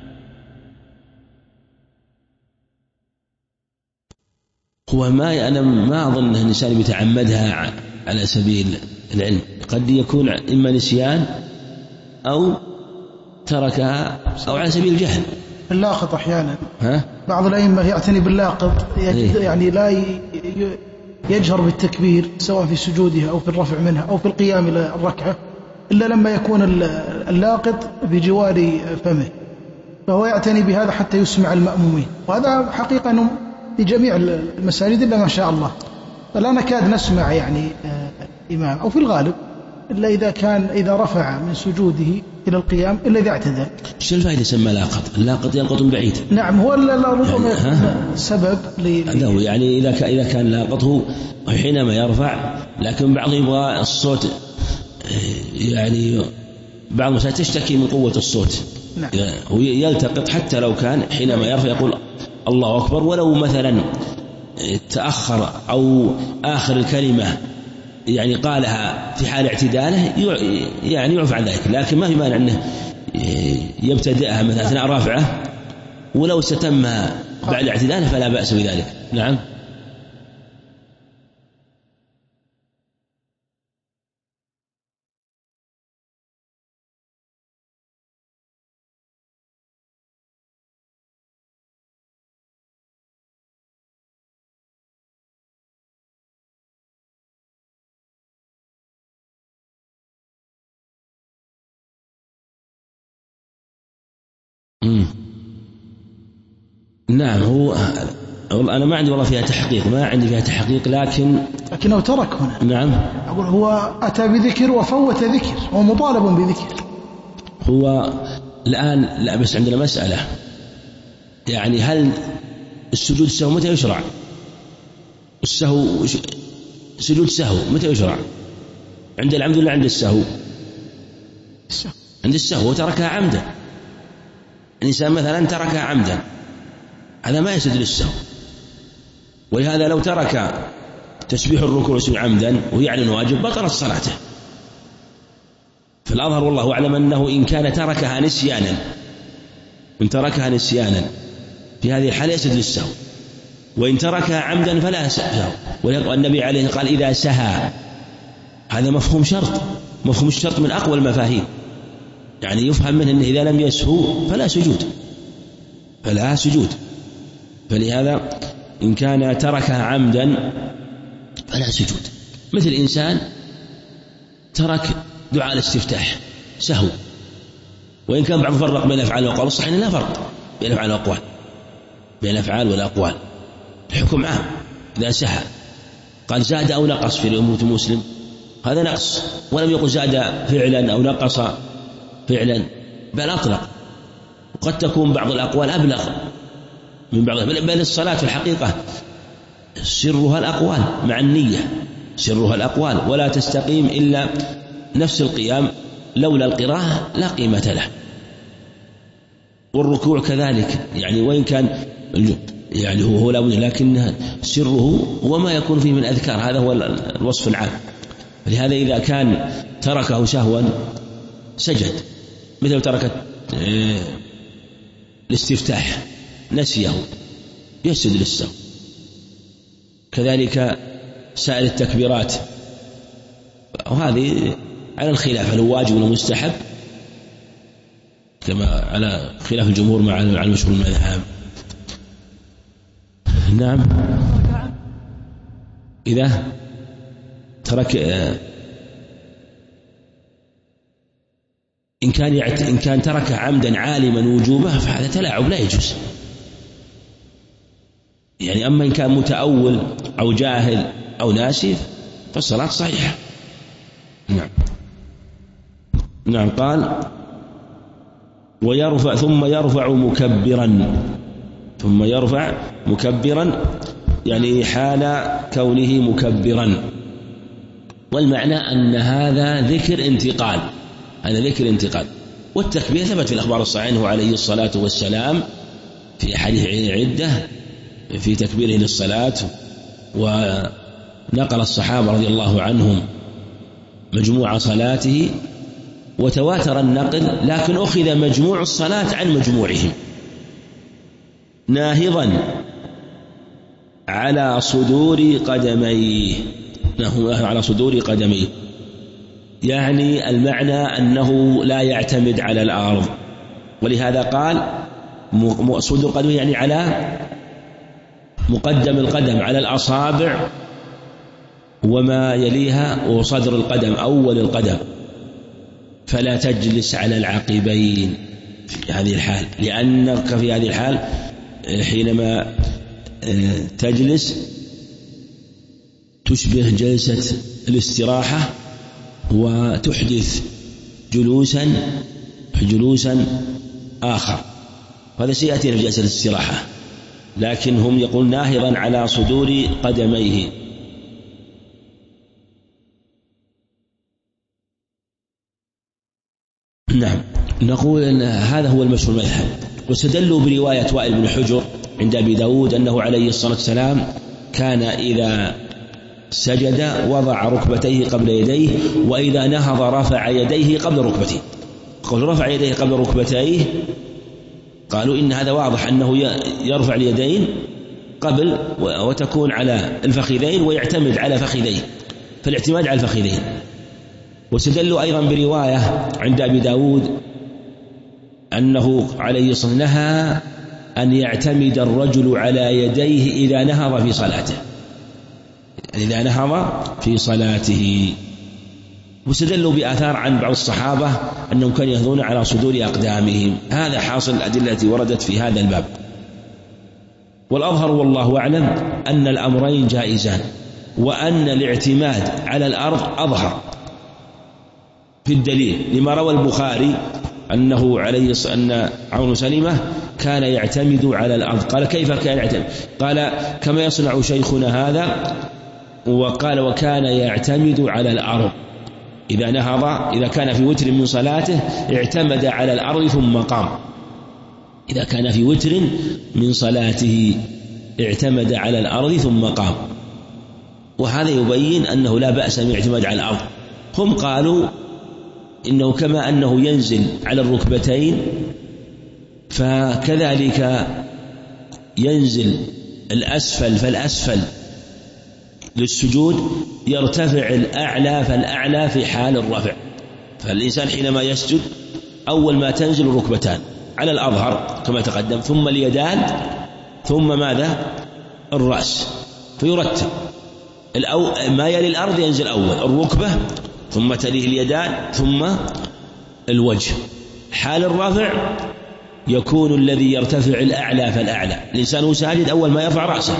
B: هو أنا ما أظن أن الإنسان يتعمدها على سبيل العلم، قد يكون إما نسيان أو تركها أو على سبيل الجهل.
A: اللاقط أحيانا بعض الأئمة يعتني باللاقط يعني لا يجهر بالتكبير سواء في سجودها أو في الرفع منها أو في القيام إلى الركعة إلا لما يكون اللاقط بجوار فمه، فهو يعتني بهذا حتى يسمع المأمومين، وهذا حقيقة أنه في جميع المساجد إلا ما شاء الله، فلا نكاد نسمع يعني إمام أو في الغالب إلا إذا رفع من سجوده إلى القيام إلا إذا اعتدل.
B: شو الفائدة سمى لاقط؟ اللاقط يلقط من بعيد.
A: نعم، هو ربما يعني سبب
B: هذا هو، يعني إذا كان لاقطه حينما يرفع، لكن بعضهم يبغى الصوت، يعني بعض المساجد تشتكي من قوة الصوت.
A: نعم.
B: ويلتقط حتى لو كان حينما يرفع يقول الله أكبر، ولو مثلا تأخر أو آخر الكلمة يعني قالها في حال اعتداله يعني يعفى عن ذلك، لكن ما في مانع أنه يبتدئها مثلا أثناء رافعه، ولو استتمها بعد اعتداله فلا بأس بذلك. نعم. نعم. هو أنا ما عندي والله فيها تحقيق،
A: لكنه ترك هنا.
B: نعم.
A: أقول هو أتى بذكر وفوت ذكر، هو مطالب بذكر.
B: هو الآن لا، بس عندنا مسألة، يعني هل السجود السهو متى يشرع؟ سجود السهو متى يشرع؟ عند العمد ولا عند السهو؟ عند السهو، وتركها عمدا. الإنسان مثلا تركها عمدا، هذا ما يسجد للسهو، ولهذا لو ترك تسبيح الركوع والسجود عمدا ويعلن واجب بطلت صلاته. فالأظهر والله أعلم أنه إن كان تركها نسيانا في هذه الحالة يسجد للسهو، وإن تركها عمدا فلا سهو. والنبي عليه قال إذا سهى، هذا مفهوم الشرط من أقوى المفاهيم، يعني يفهم منه أنه إذا لم يسهو فلا سجود. فلهذا إن كان تركها عمدا فلا سجود. مثل إنسان ترك دعاء الاستفتاح سهو، وإن كان بعض فرق بين الأفعال والأقوال، الصحيح لا فرق بين الأفعال والأقوال، الحكم عام. إذا سهى قال زاد أو نقص في الأمة مسلم، هذا نقص، ولم يقل زاد فعلا أو نقص فعلا، بل أطلق. وقد تكون بعض الأقوال أبلغ من بعض، بل الصلاة في الحقيقة سرها الأقوال مع النية، سرها الأقوال، ولا تستقيم إلا نفس القيام، لولا القراءة لا قيمة له. والركوع كذلك، يعني وإن كان يعني هو لا بد، لكن سره هو ما يكون فيه من أذكار، هذا هو الوصف العام. لهذا إذا كان تركه سهوا سجد، مثل تركت الاستفتاح نسيه يسجد للسهو. كذلك سائر التكبيرات، وهذه على الخلاف هل هو واجب ولا مستحب، كما على خلاف الجمهور مع المشهور المذهب. نعم. إذا ترك إن كان ترك عمدا عالما وجوبه فهذا تلاعب لا يجوز. يعني أما إن كان متأول أو جاهل أو ناسي فالصلاة صحيحة. نعم. قال ويرفع ثم يرفع مكبرا يعني حال كونه مكبرا. والمعنى أن هذا ذكر انتقال، والتكبير ثبت في الأخبار الصحيحة أنه عليه الصلاة والسلام في أحاديث عدة في تكبيره للصلاة، ونقل الصحابة رضي الله عنهم مجموع صلاته، وتواتر النقل، لكن أخذ مجموع الصلاة عن مجموعهم. ناهضا على صدور قدميه، على صدور قدميه، يعني المعنى أنه لا يعتمد على الأرض، ولهذا قال صدور قدميه يعني على مقدم القدم، على الأصابع وما يليها، وصدر القدم أول القدم، فلا تجلس على العقبين في هذه الحال، لأنك في هذه الحال حينما تجلس تشبه جلسة الاستراحة وتحدث جلوسا آخر، هذا سيأتي في جلسة الاستراحة، لكن هم يقول ناهضا على صدور قدميه. نعم، نقول أن هذا هو المشهور المذهب. واستدلوا برواية وائل بن حجر عند أبي داود أنه عليه الصلاة والسلام كان إذا سجد وضع ركبتيه قبل يديه، وإذا نهض رفع يديه قبل ركبتيه. قال رفع يديه قبل ركبتيه، قالوا إن هذا واضح أنه يرفع اليدين قبل وتكون على الفخذين ويعتمد على فخذيه، فالاعتماد على الفخذين. واستدلوا أيضا برواية عند أبي داود أنه عليه الصلاة والسلام نهى أن يعتمد الرجل على يديه إذا نهض في صلاته، إذا نهض في صلاته. واستدلوا بآثار عن بعض الصحابة أنهم كانوا يهضون على صدور أقدامهم. هذا حاصل الأدلة التي وردت في هذا الباب. والأظهر والله أعلم أن الأمرين جائزان، وأن الاعتماد على الأرض أظهر في الدليل لما روى البخاري أنه عليه أن عون سلمة كان يعتمد على الأرض. قال كيف كان يعتمد؟ قال كما يصنع شيخنا هذا، وقال وكان يعتمد على الأرض إذا نهض، إذا كان في وتر من صلاته اعتمد على الأرض ثم قام. إذا كان في وتر من صلاته اعتمد على الأرض ثم قام. وهذا يبين أنه لا بأس من الاعتماد على الأرض. هم قالوا إنه كما أنه ينزل على الركبتين فكذلك ينزل الأسفل فالأسفل للسجود، يرتفع الأعلى فالأعلى في حال الرفع. فالإنسان حينما يسجد أول ما تنزل الركبتان على الأظهر كما تقدم، ثم اليدان، ثم ماذا؟ الرأس، فيرتب ما يلي الأرض ينزل أول الركبة، ثم تليه اليدان، ثم الوجه. حال الرفع يكون الذي يرتفع الأعلى فالأعلى، الإنسان ساجد أول ما يرفع رأسه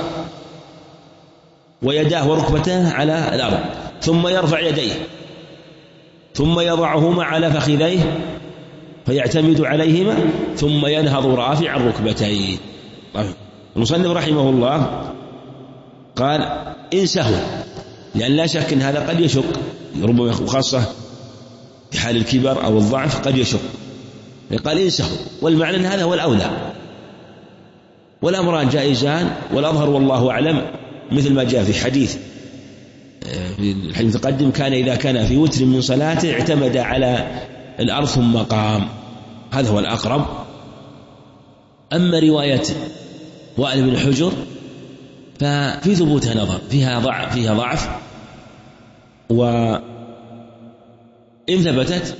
B: ويداه وركبته على الأرض، ثم يرفع يديه، ثم يضعهما على فخذيه فيعتمد عليهما، ثم ينهض رافع ركبتيه. المصنف رحمه الله قال إن سهوا، لأن لا شك أن هذا قد يشق، ربما خاصة في حال الكبر أو الضعف قد يشق، قال إن سهوا، والمعنى أن هذا هو الأولى، والأمران جائزان. والأظهر والله أعلم مثل ما جاء في حديث المتقدم كان إذا كان في وتر من صلاته اعتمد على الأرض ثم قام، هذا هو الأقرب. أما رواية وائل بن حجر ففي ثبوتها نظر، فيها ضعف، وإن ثبتت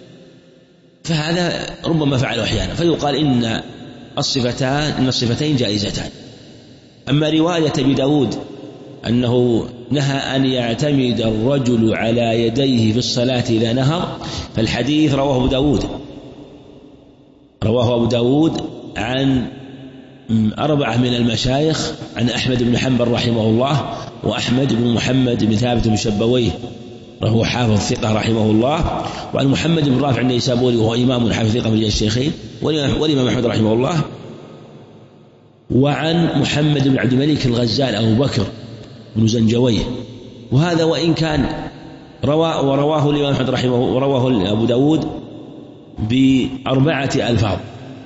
B: فهذا ربما فعله أحيانا، فيقال إن الصفتين جائزتان. أما رواية أبي داود أنه نهى أن يعتمد الرجل على يديه في الصلاة إذا نهض، فالحديث رواه أبو داود عن 4 من المشايخ، عن أحمد بن حنبل رحمه الله، وأحمد بن محمد بن ثابت بن شبويه وهو حافظ ثقة رحمه الله، وعن محمد بن رافع النيسابوري وهو إمام حافظ ثقة من الشيخين، والإمام أحمد رحمه الله، وعن محمد بن عبد الملك الغزال أبو بكر بن زنجويه. وهذا وإن كان ورواه الإمام أحمد رحمه، ورواه أبو داود ب4 ألفاظ،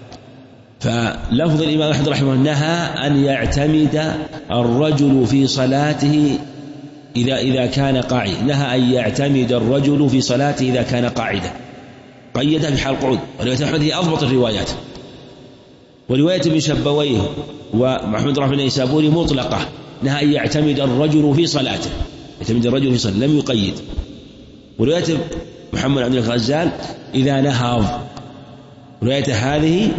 B: فلفظ الإمام أحمد رحمه نهى أن يعتمد الرجل في صلاته إذا كان قاعدا، نهى أن يعتمد الرجل في صلاته إذا كان قاعدا، قيدها في حال القعود. ورواية أحمد هي أضبط الروايات، ورواية ابن شبويه ومحمد رافع النيسابوري مطلقة، نهى أن يعتمد الرجل في صلاته، يعتمد الرجل في صلاته لم يقيد. ورواية محمد عبد الغزال إذا نهض، رواية هذه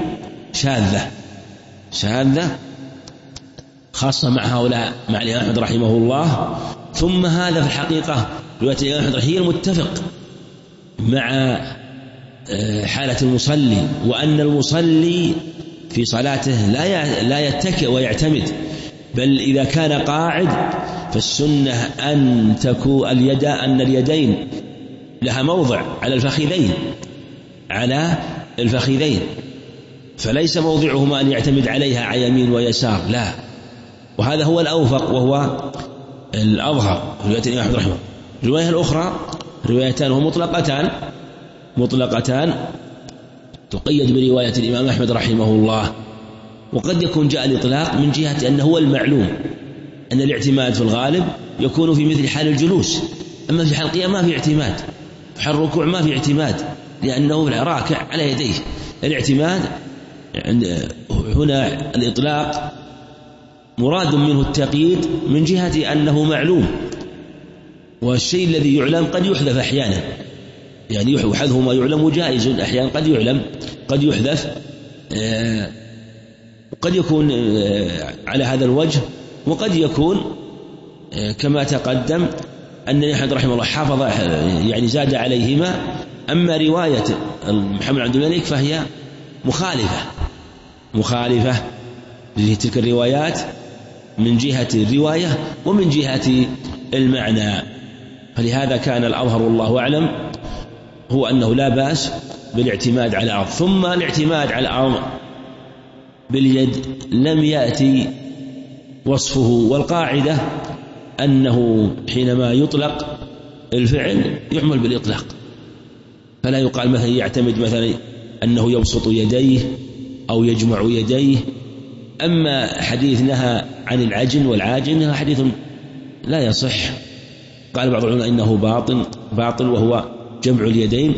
B: شاذة خاصة مع هؤلاء مع الإمام أحمد رحمه الله. ثم هذا في الحقيقة رواية الإمام أحمد هي المتفق مع حالة المصلي، وأن المصلي في صلاته لا يتكئ ويعتمد، بل إذا كان قاعد فالسنة أن تكون أن اليدين لها موضع على الفخذين، فليس موضعهما أن يعتمد عليها على يمين ويسار، لا. وهذا هو الأوفق وهو الأظهر رواية الإمام أحمد رحمه الله. الرواية الأخرى روايتان مطلقتان تقيد برواية الإمام أحمد رحمه الله. وقد يكون جاء الإطلاق من جهة أنه هو المعلوم أن الاعتماد في الغالب يكون في مثل حال الجلوس، أما في حال القيام ما في اعتماد، في حال الركوع ما في اعتماد، لأنه راكع على يديه. الاعتماد هنا الإطلاق مراد منه التقييد من جهة أنه معلوم، والشيء الذي يعلم قد يحذف أحيانا، يعني وحذف ما يعلم جائز أحيانا، قد يعلم قد يحذف، وقد يكون على هذا الوجه، وقد يكون كما تقدم أن أحمد رحمه الله حافظ يعني زاد عليهما. أما رواية محمد عبد الملك فهي مخالفة لتلك الروايات من جهة الرواية ومن جهة المعنى، فلهذا كان الأظهر والله أعلم هو أنه لا بأس بالاعتماد على الأرض. ثم الاعتماد على الأرض باليد لم يأتي وصفه، والقاعدة أنه حينما يطلق الفعل يعمل بالإطلاق، فلا يقال مثلا يعتمد مثلا أنه يبسط يديه أو يجمع يديه. أما حديث نهى عن العجن والعاجن حديث لا يصح، قال بعض العلماء إنه باطل وهو جمع اليدين.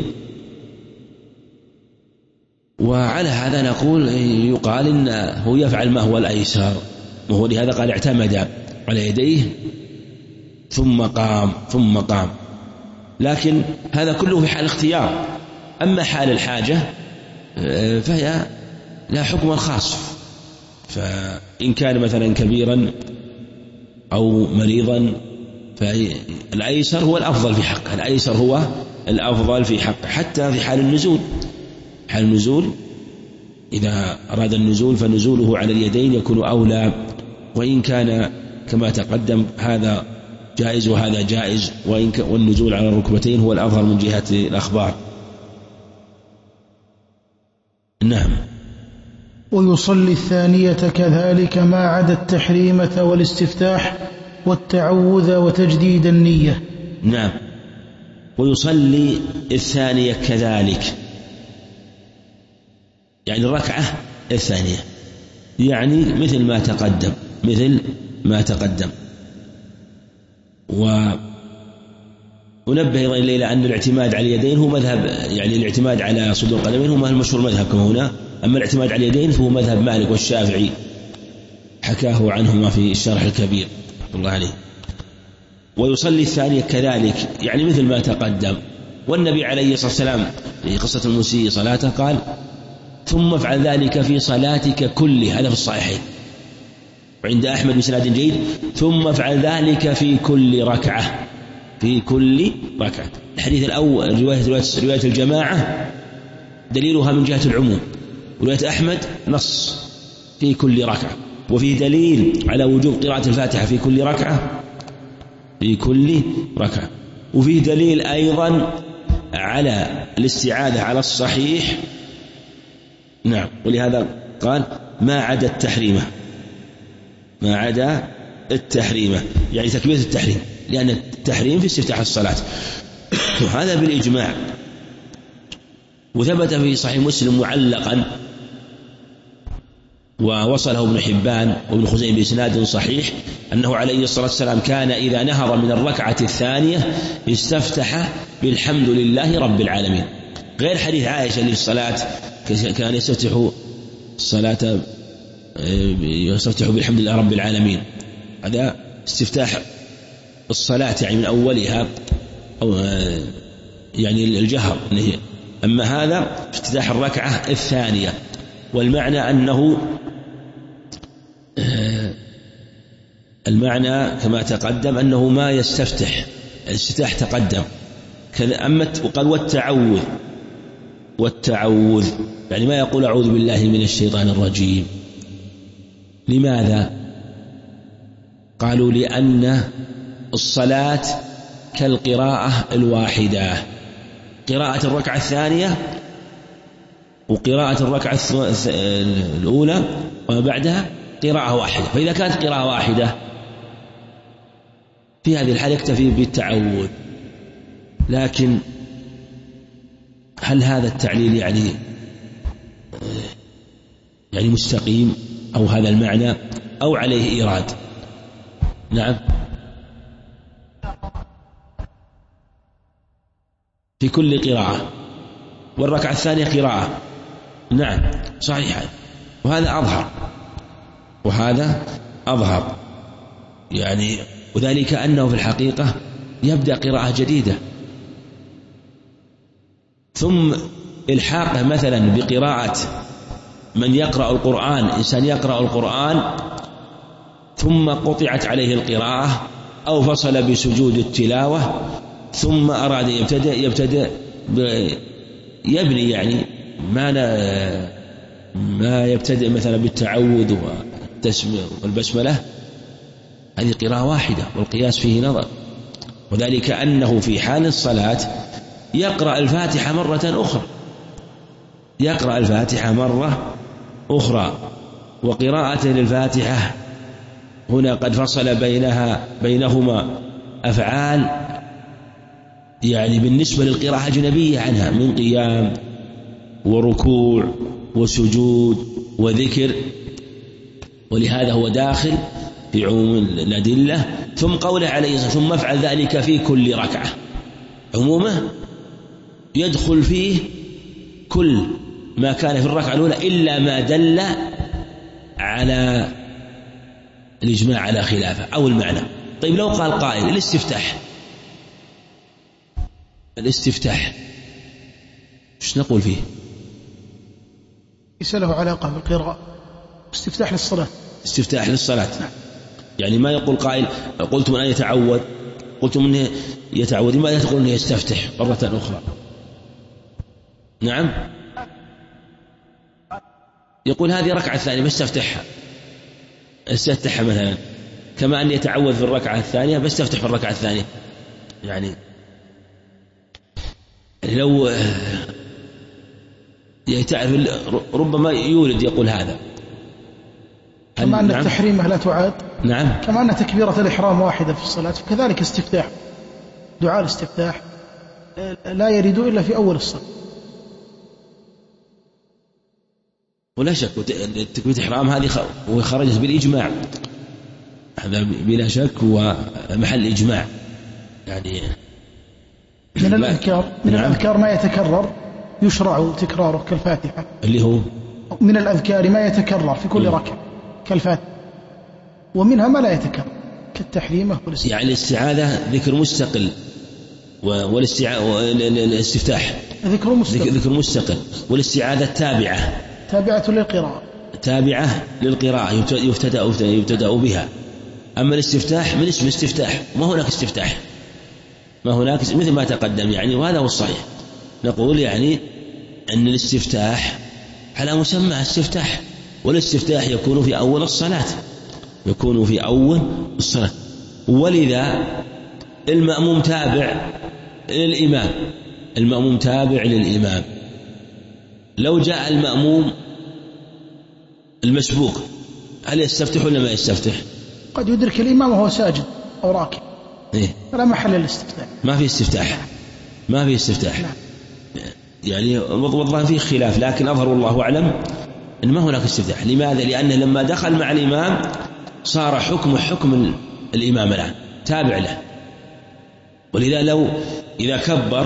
B: وعلى هذا نقول يقال إنه يفعل ما هو الأيسر، وهو لهذا قال اعتمد على يديه ثم قام. لكن هذا كله في حال اختيار. أما حال الحاجة فهي لا حكم خاص، فإن كان مثلا كبيرا أو مريضا فالأيسر هو الأفضل في حقه، الأيسر هو الأفضل في حقه. حتى في حال النزول إذا أراد النزول فنزوله على اليدين يكون أولى، وإن كان كما تقدم هذا جائز وهذا جائز، والنزول على الركبتين هو الأظهر من جهة الأخبار. نعم.
A: ويصلي الثانية كذلك ما عدا التحريمة والاستفتاح والتعوذ وتجديد النية.
B: نعم. ويصلي الثانية كذلك، يعني الركعة الثانية، يعني مثل ما تقدم. ونبه أيضا إلى أن الاعتماد على اليدين هو مذهب، يعني الاعتماد على صدور القدمين هو المشهور مذهب كما هنا، أما الاعتماد على اليدين فهو مذهب مالك والشافعي، حكاه عنهما في الشرح الكبير رحمه الله عليه. ويصلي الثانية كذلك، يعني مثل ما تقدم. والنبي عليه الصلاة والسلام في قصة المسيء صلاته قال ثم افعل ذلك في صلاتك كلها، هذا في الصحيحين، وعند أحمد بسناد جيد ثم افعل ذلك في كل ركعة. الحديث الأول رواية الجماعة دليلها من جهة العموم، رواية أحمد نص في كل ركعة، وفيه دليل على وجوب قراءة الفاتحة في كل ركعة، وفيه دليل أيضا على الاستعاذة على الصحيح. نعم. ولهذا قال ما عدا التحريمة، يعني تكبيرة التحريم، لأن التحريم في استفتاح الصلاة، وهذا بالإجماع. وثبت في صحيح مسلم معلقا ووصله ابن حبان وابن خزيمة بإسناد صحيح أنه عليه الصلاة والسلام كان إذا نهض من الركعة الثانية استفتح بالحمد لله رب العالمين، غير حديث عائشة للصلاة كان يستفتح الصلاة يستفتح بالحمد لله رب العالمين. هذا استفتاح الصلاة يعني من أولها أو يعني الجهر، أما هذا افتتاح الركعة الثانية. والمعنى أنه المعنى كما تقدم أنه ما يستفتح، الاستفتاح تقدم. أما وقال والتعوذ يعني ما يقول أعوذ بالله من الشيطان الرجيم. لماذا؟ قالوا لأن الصلاة كالقراءة الواحدة، قراءة الركعة الثانية وقراءة الركعة الأولى وما بعدها قراءة واحدة، فإذا كانت قراءة واحدة في هذه الحالة يكتفي بالتعوذ. لكن هل هذا التعليل يعني مستقيم أو هذا المعنى أو عليه إيراد؟ نعم، في كل قراءة، والركعة الثانية قراءة، نعم صحيح، وهذا أظهر يعني، وذلك أنه في الحقيقة يبدأ قراءة جديدة ثم الحاقه مثلا بقراءة من يقرأ القرآن، إنسان يقرأ القرآن ثم قطعت عليه القراءة أو فصل بسجود التلاوة ثم أراد يبتدئ يبني يعني ما يبتدئ مثلا بالتعوذ والبسملة، هذه قراءة واحدة والقياس فيه نظر. وذلك أنه في حال الصلاة يقرأ الفاتحة مرة أخرى، وقراءة للفاتحة هنا قد فصل بينهما أفعال يعني بالنسبة للقراءة أجنبية عنها، من قيام وركوع وسجود وذكر، ولهذا هو داخل في عموم الأدلة. ثم قوله عليه الصلاة والسلام ثم افعل ذلك في كل ركعة، عمومه يدخل فيه كل ما كان في الركعة الأولى إلا ما دل على الإجماع على خلافه أو المعنى. طيب لو قال قائل الاستفتاح ايش نقول فيه؟
A: ليس له علاقة بالقراءة، استفتاح للصلاة. نعم.
B: يعني ما يقول قائل قلت من أن يتعوذ، قلت من يتعوذ، لماذا تقول أنه يستفتح مرة أخرى؟ نعم، يقول هذه ركعة ثانية بستفتحها مثلا، كما أن يتعوذ في الركعة الثانية بستفتح في الركعة الثانية. يعني لو تعرف ربما يولد يقول هذا،
A: كما أن التحريمة لا تعاد.
B: نعم،
A: كما أن تكبيرة الإحرام واحدة في الصلاة، فكذلك استفتاح دعاء الاستفتاح لا يرد إلا في أول الصلاة.
B: ولا شك تكبيرة الإحرام هذه وخرجت بالإجماع، هذا بلا شك هو محل إجماع. يعني
A: من الأذكار ما يتكرر يشرع تكراره كالفاتحة،
B: اللي هو
A: من الأذكار ما يتكرر في كل ركعة كالفاتحة، ومنها ما لا يتكرر كالتحريمة والاستعاذة.
B: يعني الاستعاذة ذكر مستقل، والاستفتاح ذكر مستقل، والاستعاذة تابعة للقراءة يبتدأ بها. أما الاستفتاح من اسم استفتاح، ما هناك استفتاح، ما هناك مثل ما تقدم يعني، وهذا هو الصحيح. نقول يعني أن الاستفتاح على مسمى استفتاح، والاستفتاح يكون في أول الصلاة، ولذا المأموم تابع للإمام. لو جاء المأموم المسبوق هل يستفتح ولا ما يستفتح؟
A: قد يدرك الإمام وهو ساجد أو راكع، فلا محل للاستفتاح،
B: ما في استفتاح. يعني والله فيه خلاف، لكن أظهر الله أعلم إن ما هناك استفتاح. لماذا؟ لأنه لما دخل مع الإمام صار حكم الإمام الآن تابع له. ولذا إذا كبر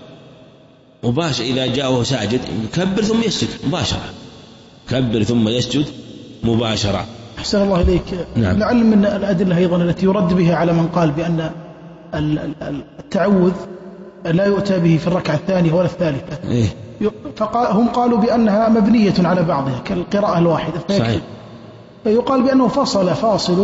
B: مباشر، إذا جاءه ساجد يكبر ثم يسجد مباشرة، كبر ثم يسجد مباشرة.
A: أحسن الله إليك.
B: نعم.
A: لعل من الأدلة أيضا التي يرد بها على من قال بأن التعوذ لا يؤتى به في الركعة الثانية ولا الثالثة، هم قالوا بأنها مبنية على بعضها كالقراءة الواحدة، فيقال بأنه فاصل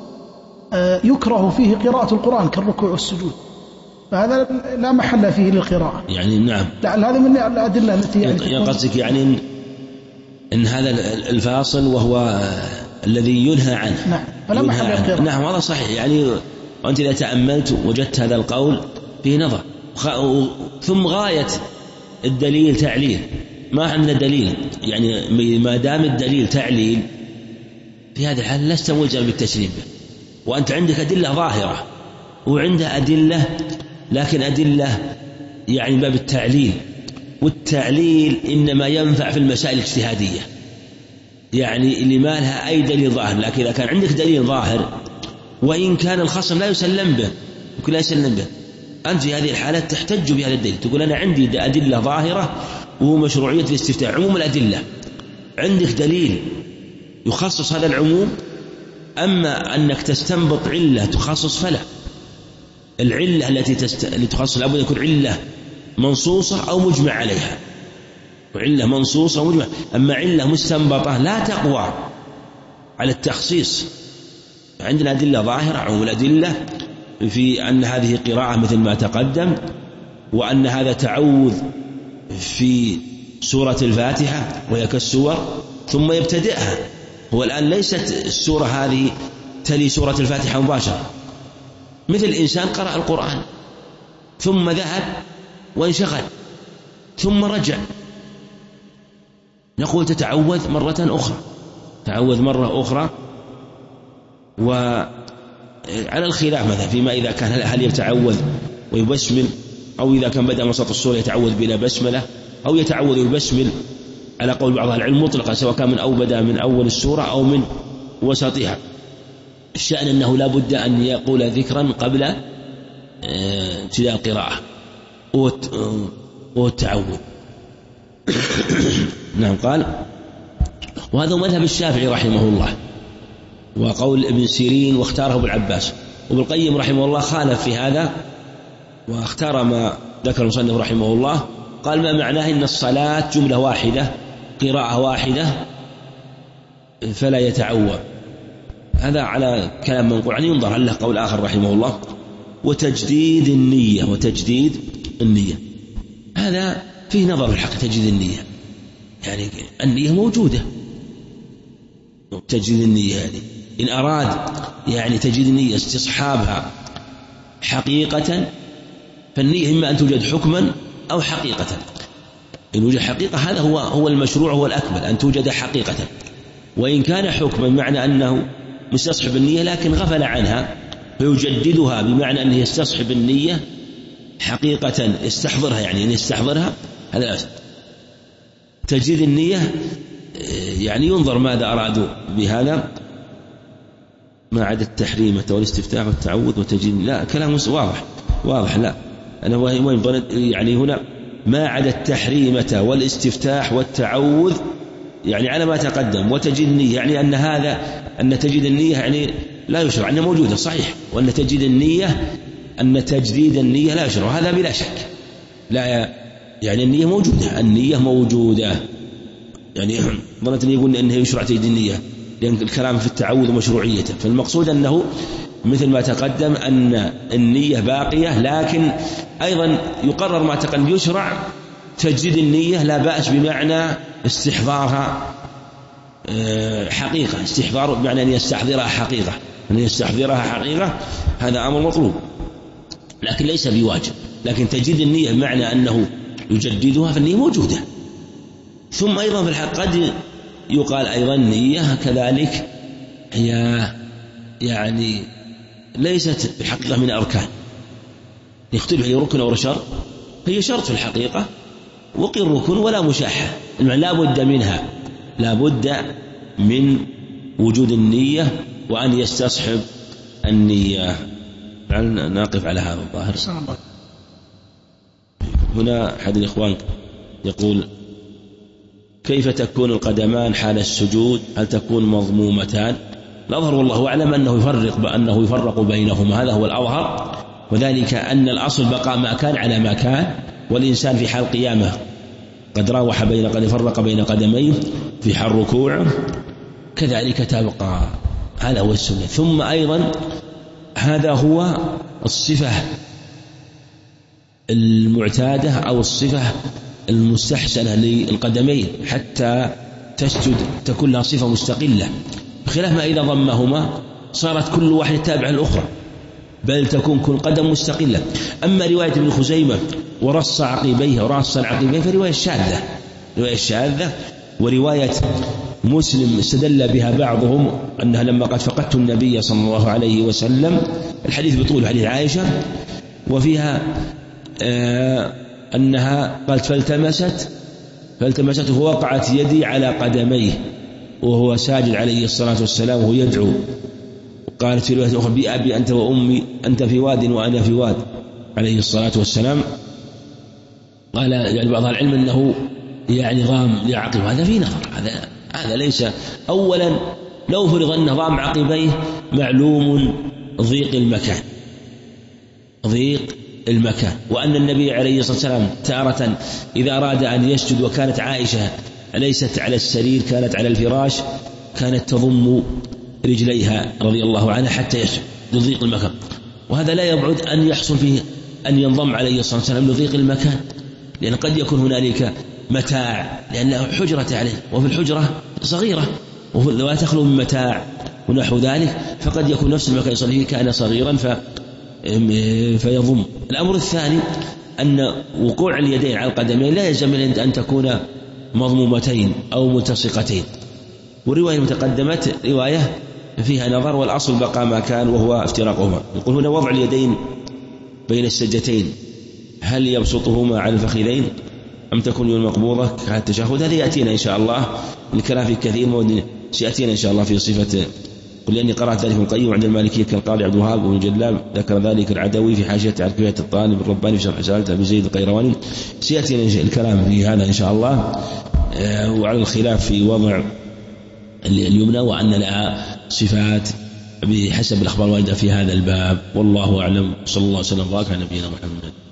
A: يكره فيه قراءة القرآن كالركوع والسجود، فهذا لا محل فيه للقراءة.
B: يعني نعم،
A: لعل هذا من الأدلة التي
B: قصدك يعني إن هذا الفاصل وهو الذي ينهى عنه.
A: نعم، فلا محل للقراءة.
B: نعم، هذا صحيح. يعني وأنت إذا تأملت وجدت هذا القول فيه نظر. ثم غاية الدليل تعليل، ما عندنا دليل، يعني ما دام الدليل تعليل في هذا الحال لست ملزم بالتسليم به. وأنت عندك أدلة ظاهرة وعنده أدلة، لكن أدلة يعني باب التعليل، والتعليل إنما ينفع في المسائل الاجتهادية، يعني اللي ما لها أي دليل ظاهر. لكن إذا كان عندك دليل ظاهر وإن كان الخصم لا يسلم به، يقول لا يسلم به، أنت في هذه الحالات تحتج بهذا الدليل، تقول أنا عندي أدلة ظاهرة ومشروعية الاستفتاء عموم الأدلة، عندك دليل يخصص هذا العموم. أما أنك تستنبط علة تخصص فلا، العلة التي تخصص لابد أن يكون علة منصوصة أو مجمع عليها، وعلة منصوصة ومجمع. أما علة مستنبطة لا تقوى على التخصيص. عندنا أدلة ظاهرة، عموم الأدلة في أن هذه قراءة مثل ما تقدم، وأن هذا تعوذ في سورة الفاتحة وهي كالسور ثم يبتدئها. هو الآن ليست السورة هذه تلي سورة الفاتحة مباشرة، مثل إنسان قرأ القرآن ثم ذهب وانشغل ثم رجع، نقول تتعوذ مرة أخرى، تعوذ مرة أخرى. وعلى الخلاف مثلا فيما إذا كان هل يتعوذ ويبسمل، أو إذا كان بدأ من وسط السورة يتعوذ بلا بسملة، أو يتعوذ ويبسمل على قول بعض العلم مطلقا، سواء كان بدأ من أول السورة أو من وسطها. الشأن أنه لا بد أن يقول ذكرا قبل ابتداء القراءة والتعوذ. نعم. قال وهذا مذهب الشافعي رحمه الله، وقول ابن سيرين، واختاره ابن العباس. وابن القيم رحمه الله خالف في هذا واختار ما ذكر المصنف رحمه الله، قال ما معناه إن الصلاة جملة واحدة قراءة واحدة فلا يتعوذ. هذا على كلام منقول عنه، ينظر هل له قول آخر رحمه الله. وتجديد النية هذا فيه نظر في الحق. تجديد النية يعني النية موجودة، تجديد النية يعني إن أراد يعني تجديد النية استصحابها حقيقة، فالنية إما أن توجد حكما أو حقيقة. إن وجد حقيقة هذا هو المشروع، هو الأكمل أن توجد حقيقة. وإن كان حكما معنى أنه مستصحب النية لكن غفل عنها فيجددها، بمعنى أنه يستصحب النية حقيقة يستحضرها، يعني أن يستحضرها. هذا تجديد النية يعني ينظر ماذا أرادوا بهذا، ما عدا التحريمة والاستفتاح والتعوذ وتجديد. لا، كلام واضح. لا، أنا وين يعني هنا ما عدا التحريمة والاستفتاح والتعوذ يعني على ما تقدم، وتجديد النية يعني أن تجديد النية يعني لا يشرع، أنها موجودة صحيح، وأن تجديد النية تجديد النية لا يشرع، هذا بلا شك. لا يعني النية موجودة يعني ظننت أن يقول أنه يشرع تجديد النية، لأن الكلام في التعوذ مشروعيته. فالمقصود أنه مثل ما تقدم أن النية باقية، لكن أيضا يقرر ما تقدم يشرع تجديد النية لا بأس، بمعنى استحضارها حقيقة، استحضار بمعنى أن يستحضرها حقيقة، هذا أمر مطلوب لكن ليس بواجب. لكن تجديد النية بمعنى أنه يجددها، فالنية موجودة. ثم أيضا في الحق قد يقال أيضا النية كذلك هي يعني ليست في الحقيقة من أركان، يختلف هي ركن أو شرط، هي شرط في الحقيقة، وقل ركن ولا مشاحة، لا بد منها، لا بد من وجود النية وأن يستصحب النية. نقف على هذا الظاهر. هنا أحد الإخوان يقول: كيف تكون القدمان حال السجود؟ هل تكون مضمومتان؟ الأظهر والله أعلم أنه يفرق بينهما، هذا هو الأظهر، وذلك أن الأصل بقاء ما كان على ما كان، والإنسان في حال قيامه قد فرق بين قدميه في حال ركوعه كذلك تبقى، هذا هو السنة. ثم أيضا هذا هو الصفة المعتادة أو الصفة المستحسنة للقدمين حتى تسجد تكون لها صفة مستقلة، بخلاف ما إذا ضمهما صارت كل واحدة تابعة الأخرى، بل تكون كل قدم مستقلة. أما رواية ابن خزيمة ورص عقبيه فرواية شاذة، ورواية مسلم استدل بها بعضهم أنها لما قد فقدت النبي صلى الله عليه وسلم، الحديث بطول حديث عائشة، وفيها أنها قالت فالتمست فوقعت يدي على قدميه وهو ساجد عليه الصلاة والسلام وهو يدعو. قالت في رواية أخرى: بأبي أنت وأمي، أنت في واد وأنا في واد، عليه الصلاة والسلام. قال يعني بعض العلم أنه يعني ضام لعقب، هذا في نظر، هذا ليس. أولا لو فرض أنه ضام عقبيه معلوم ضيق المكان، وأن النبي عليه الصلاة والسلام تارة إذا أراد أن يسجد وكانت عائشة ليست على السرير كانت على الفراش كانت تضم رجليها رضي الله عنها حتى يسجد لضيق المكان، وهذا لا يبعد أن يحصل فيه أن ينضم عليه الصلاة والسلام لضيق المكان، لأن قد يكون هنالك متاع لأن حجرة عليه، وفي الحجرة صغيرة ولا تخلو من متاع ونحو ذلك، فقد يكون نفس المكان يصلي فيه كان صغيرا فيضم. الأمر الثاني أن وقوع اليدين على القدمين لا يلزم أن تكون مضمومتين أو ملتصقتين، والرواية المتقدمة رواية فيها نظر، والأصل بقى ما كان وهو افتراقهما. يقول هنا: وضع اليدين بين السجدتين هل يبسطهما على الفخذين أم تكون المقبوضة كالتشهد؟ هذا يأتينا إن شاء الله، الكلام في كثير سيأتينا إن شاء الله في صفة. قل لأني قرأت ذلك ابن القيم عند المالكية كالقاضي عبد الوهاب وابن جلاب، ذكر ذلك العدوي في حاشية على كفاية الطالب الرباني في شرح رسالة أبي زيد القيرواني. سيأتينا الكلام في هذا إن شاء الله، وعلى الخلاف في وضع اليمنى وأن لها صفات بحسب الأخبار الواردة في هذا الباب، والله أعلم. صلى الله عليه وسلم وبارك على نبينا محمد.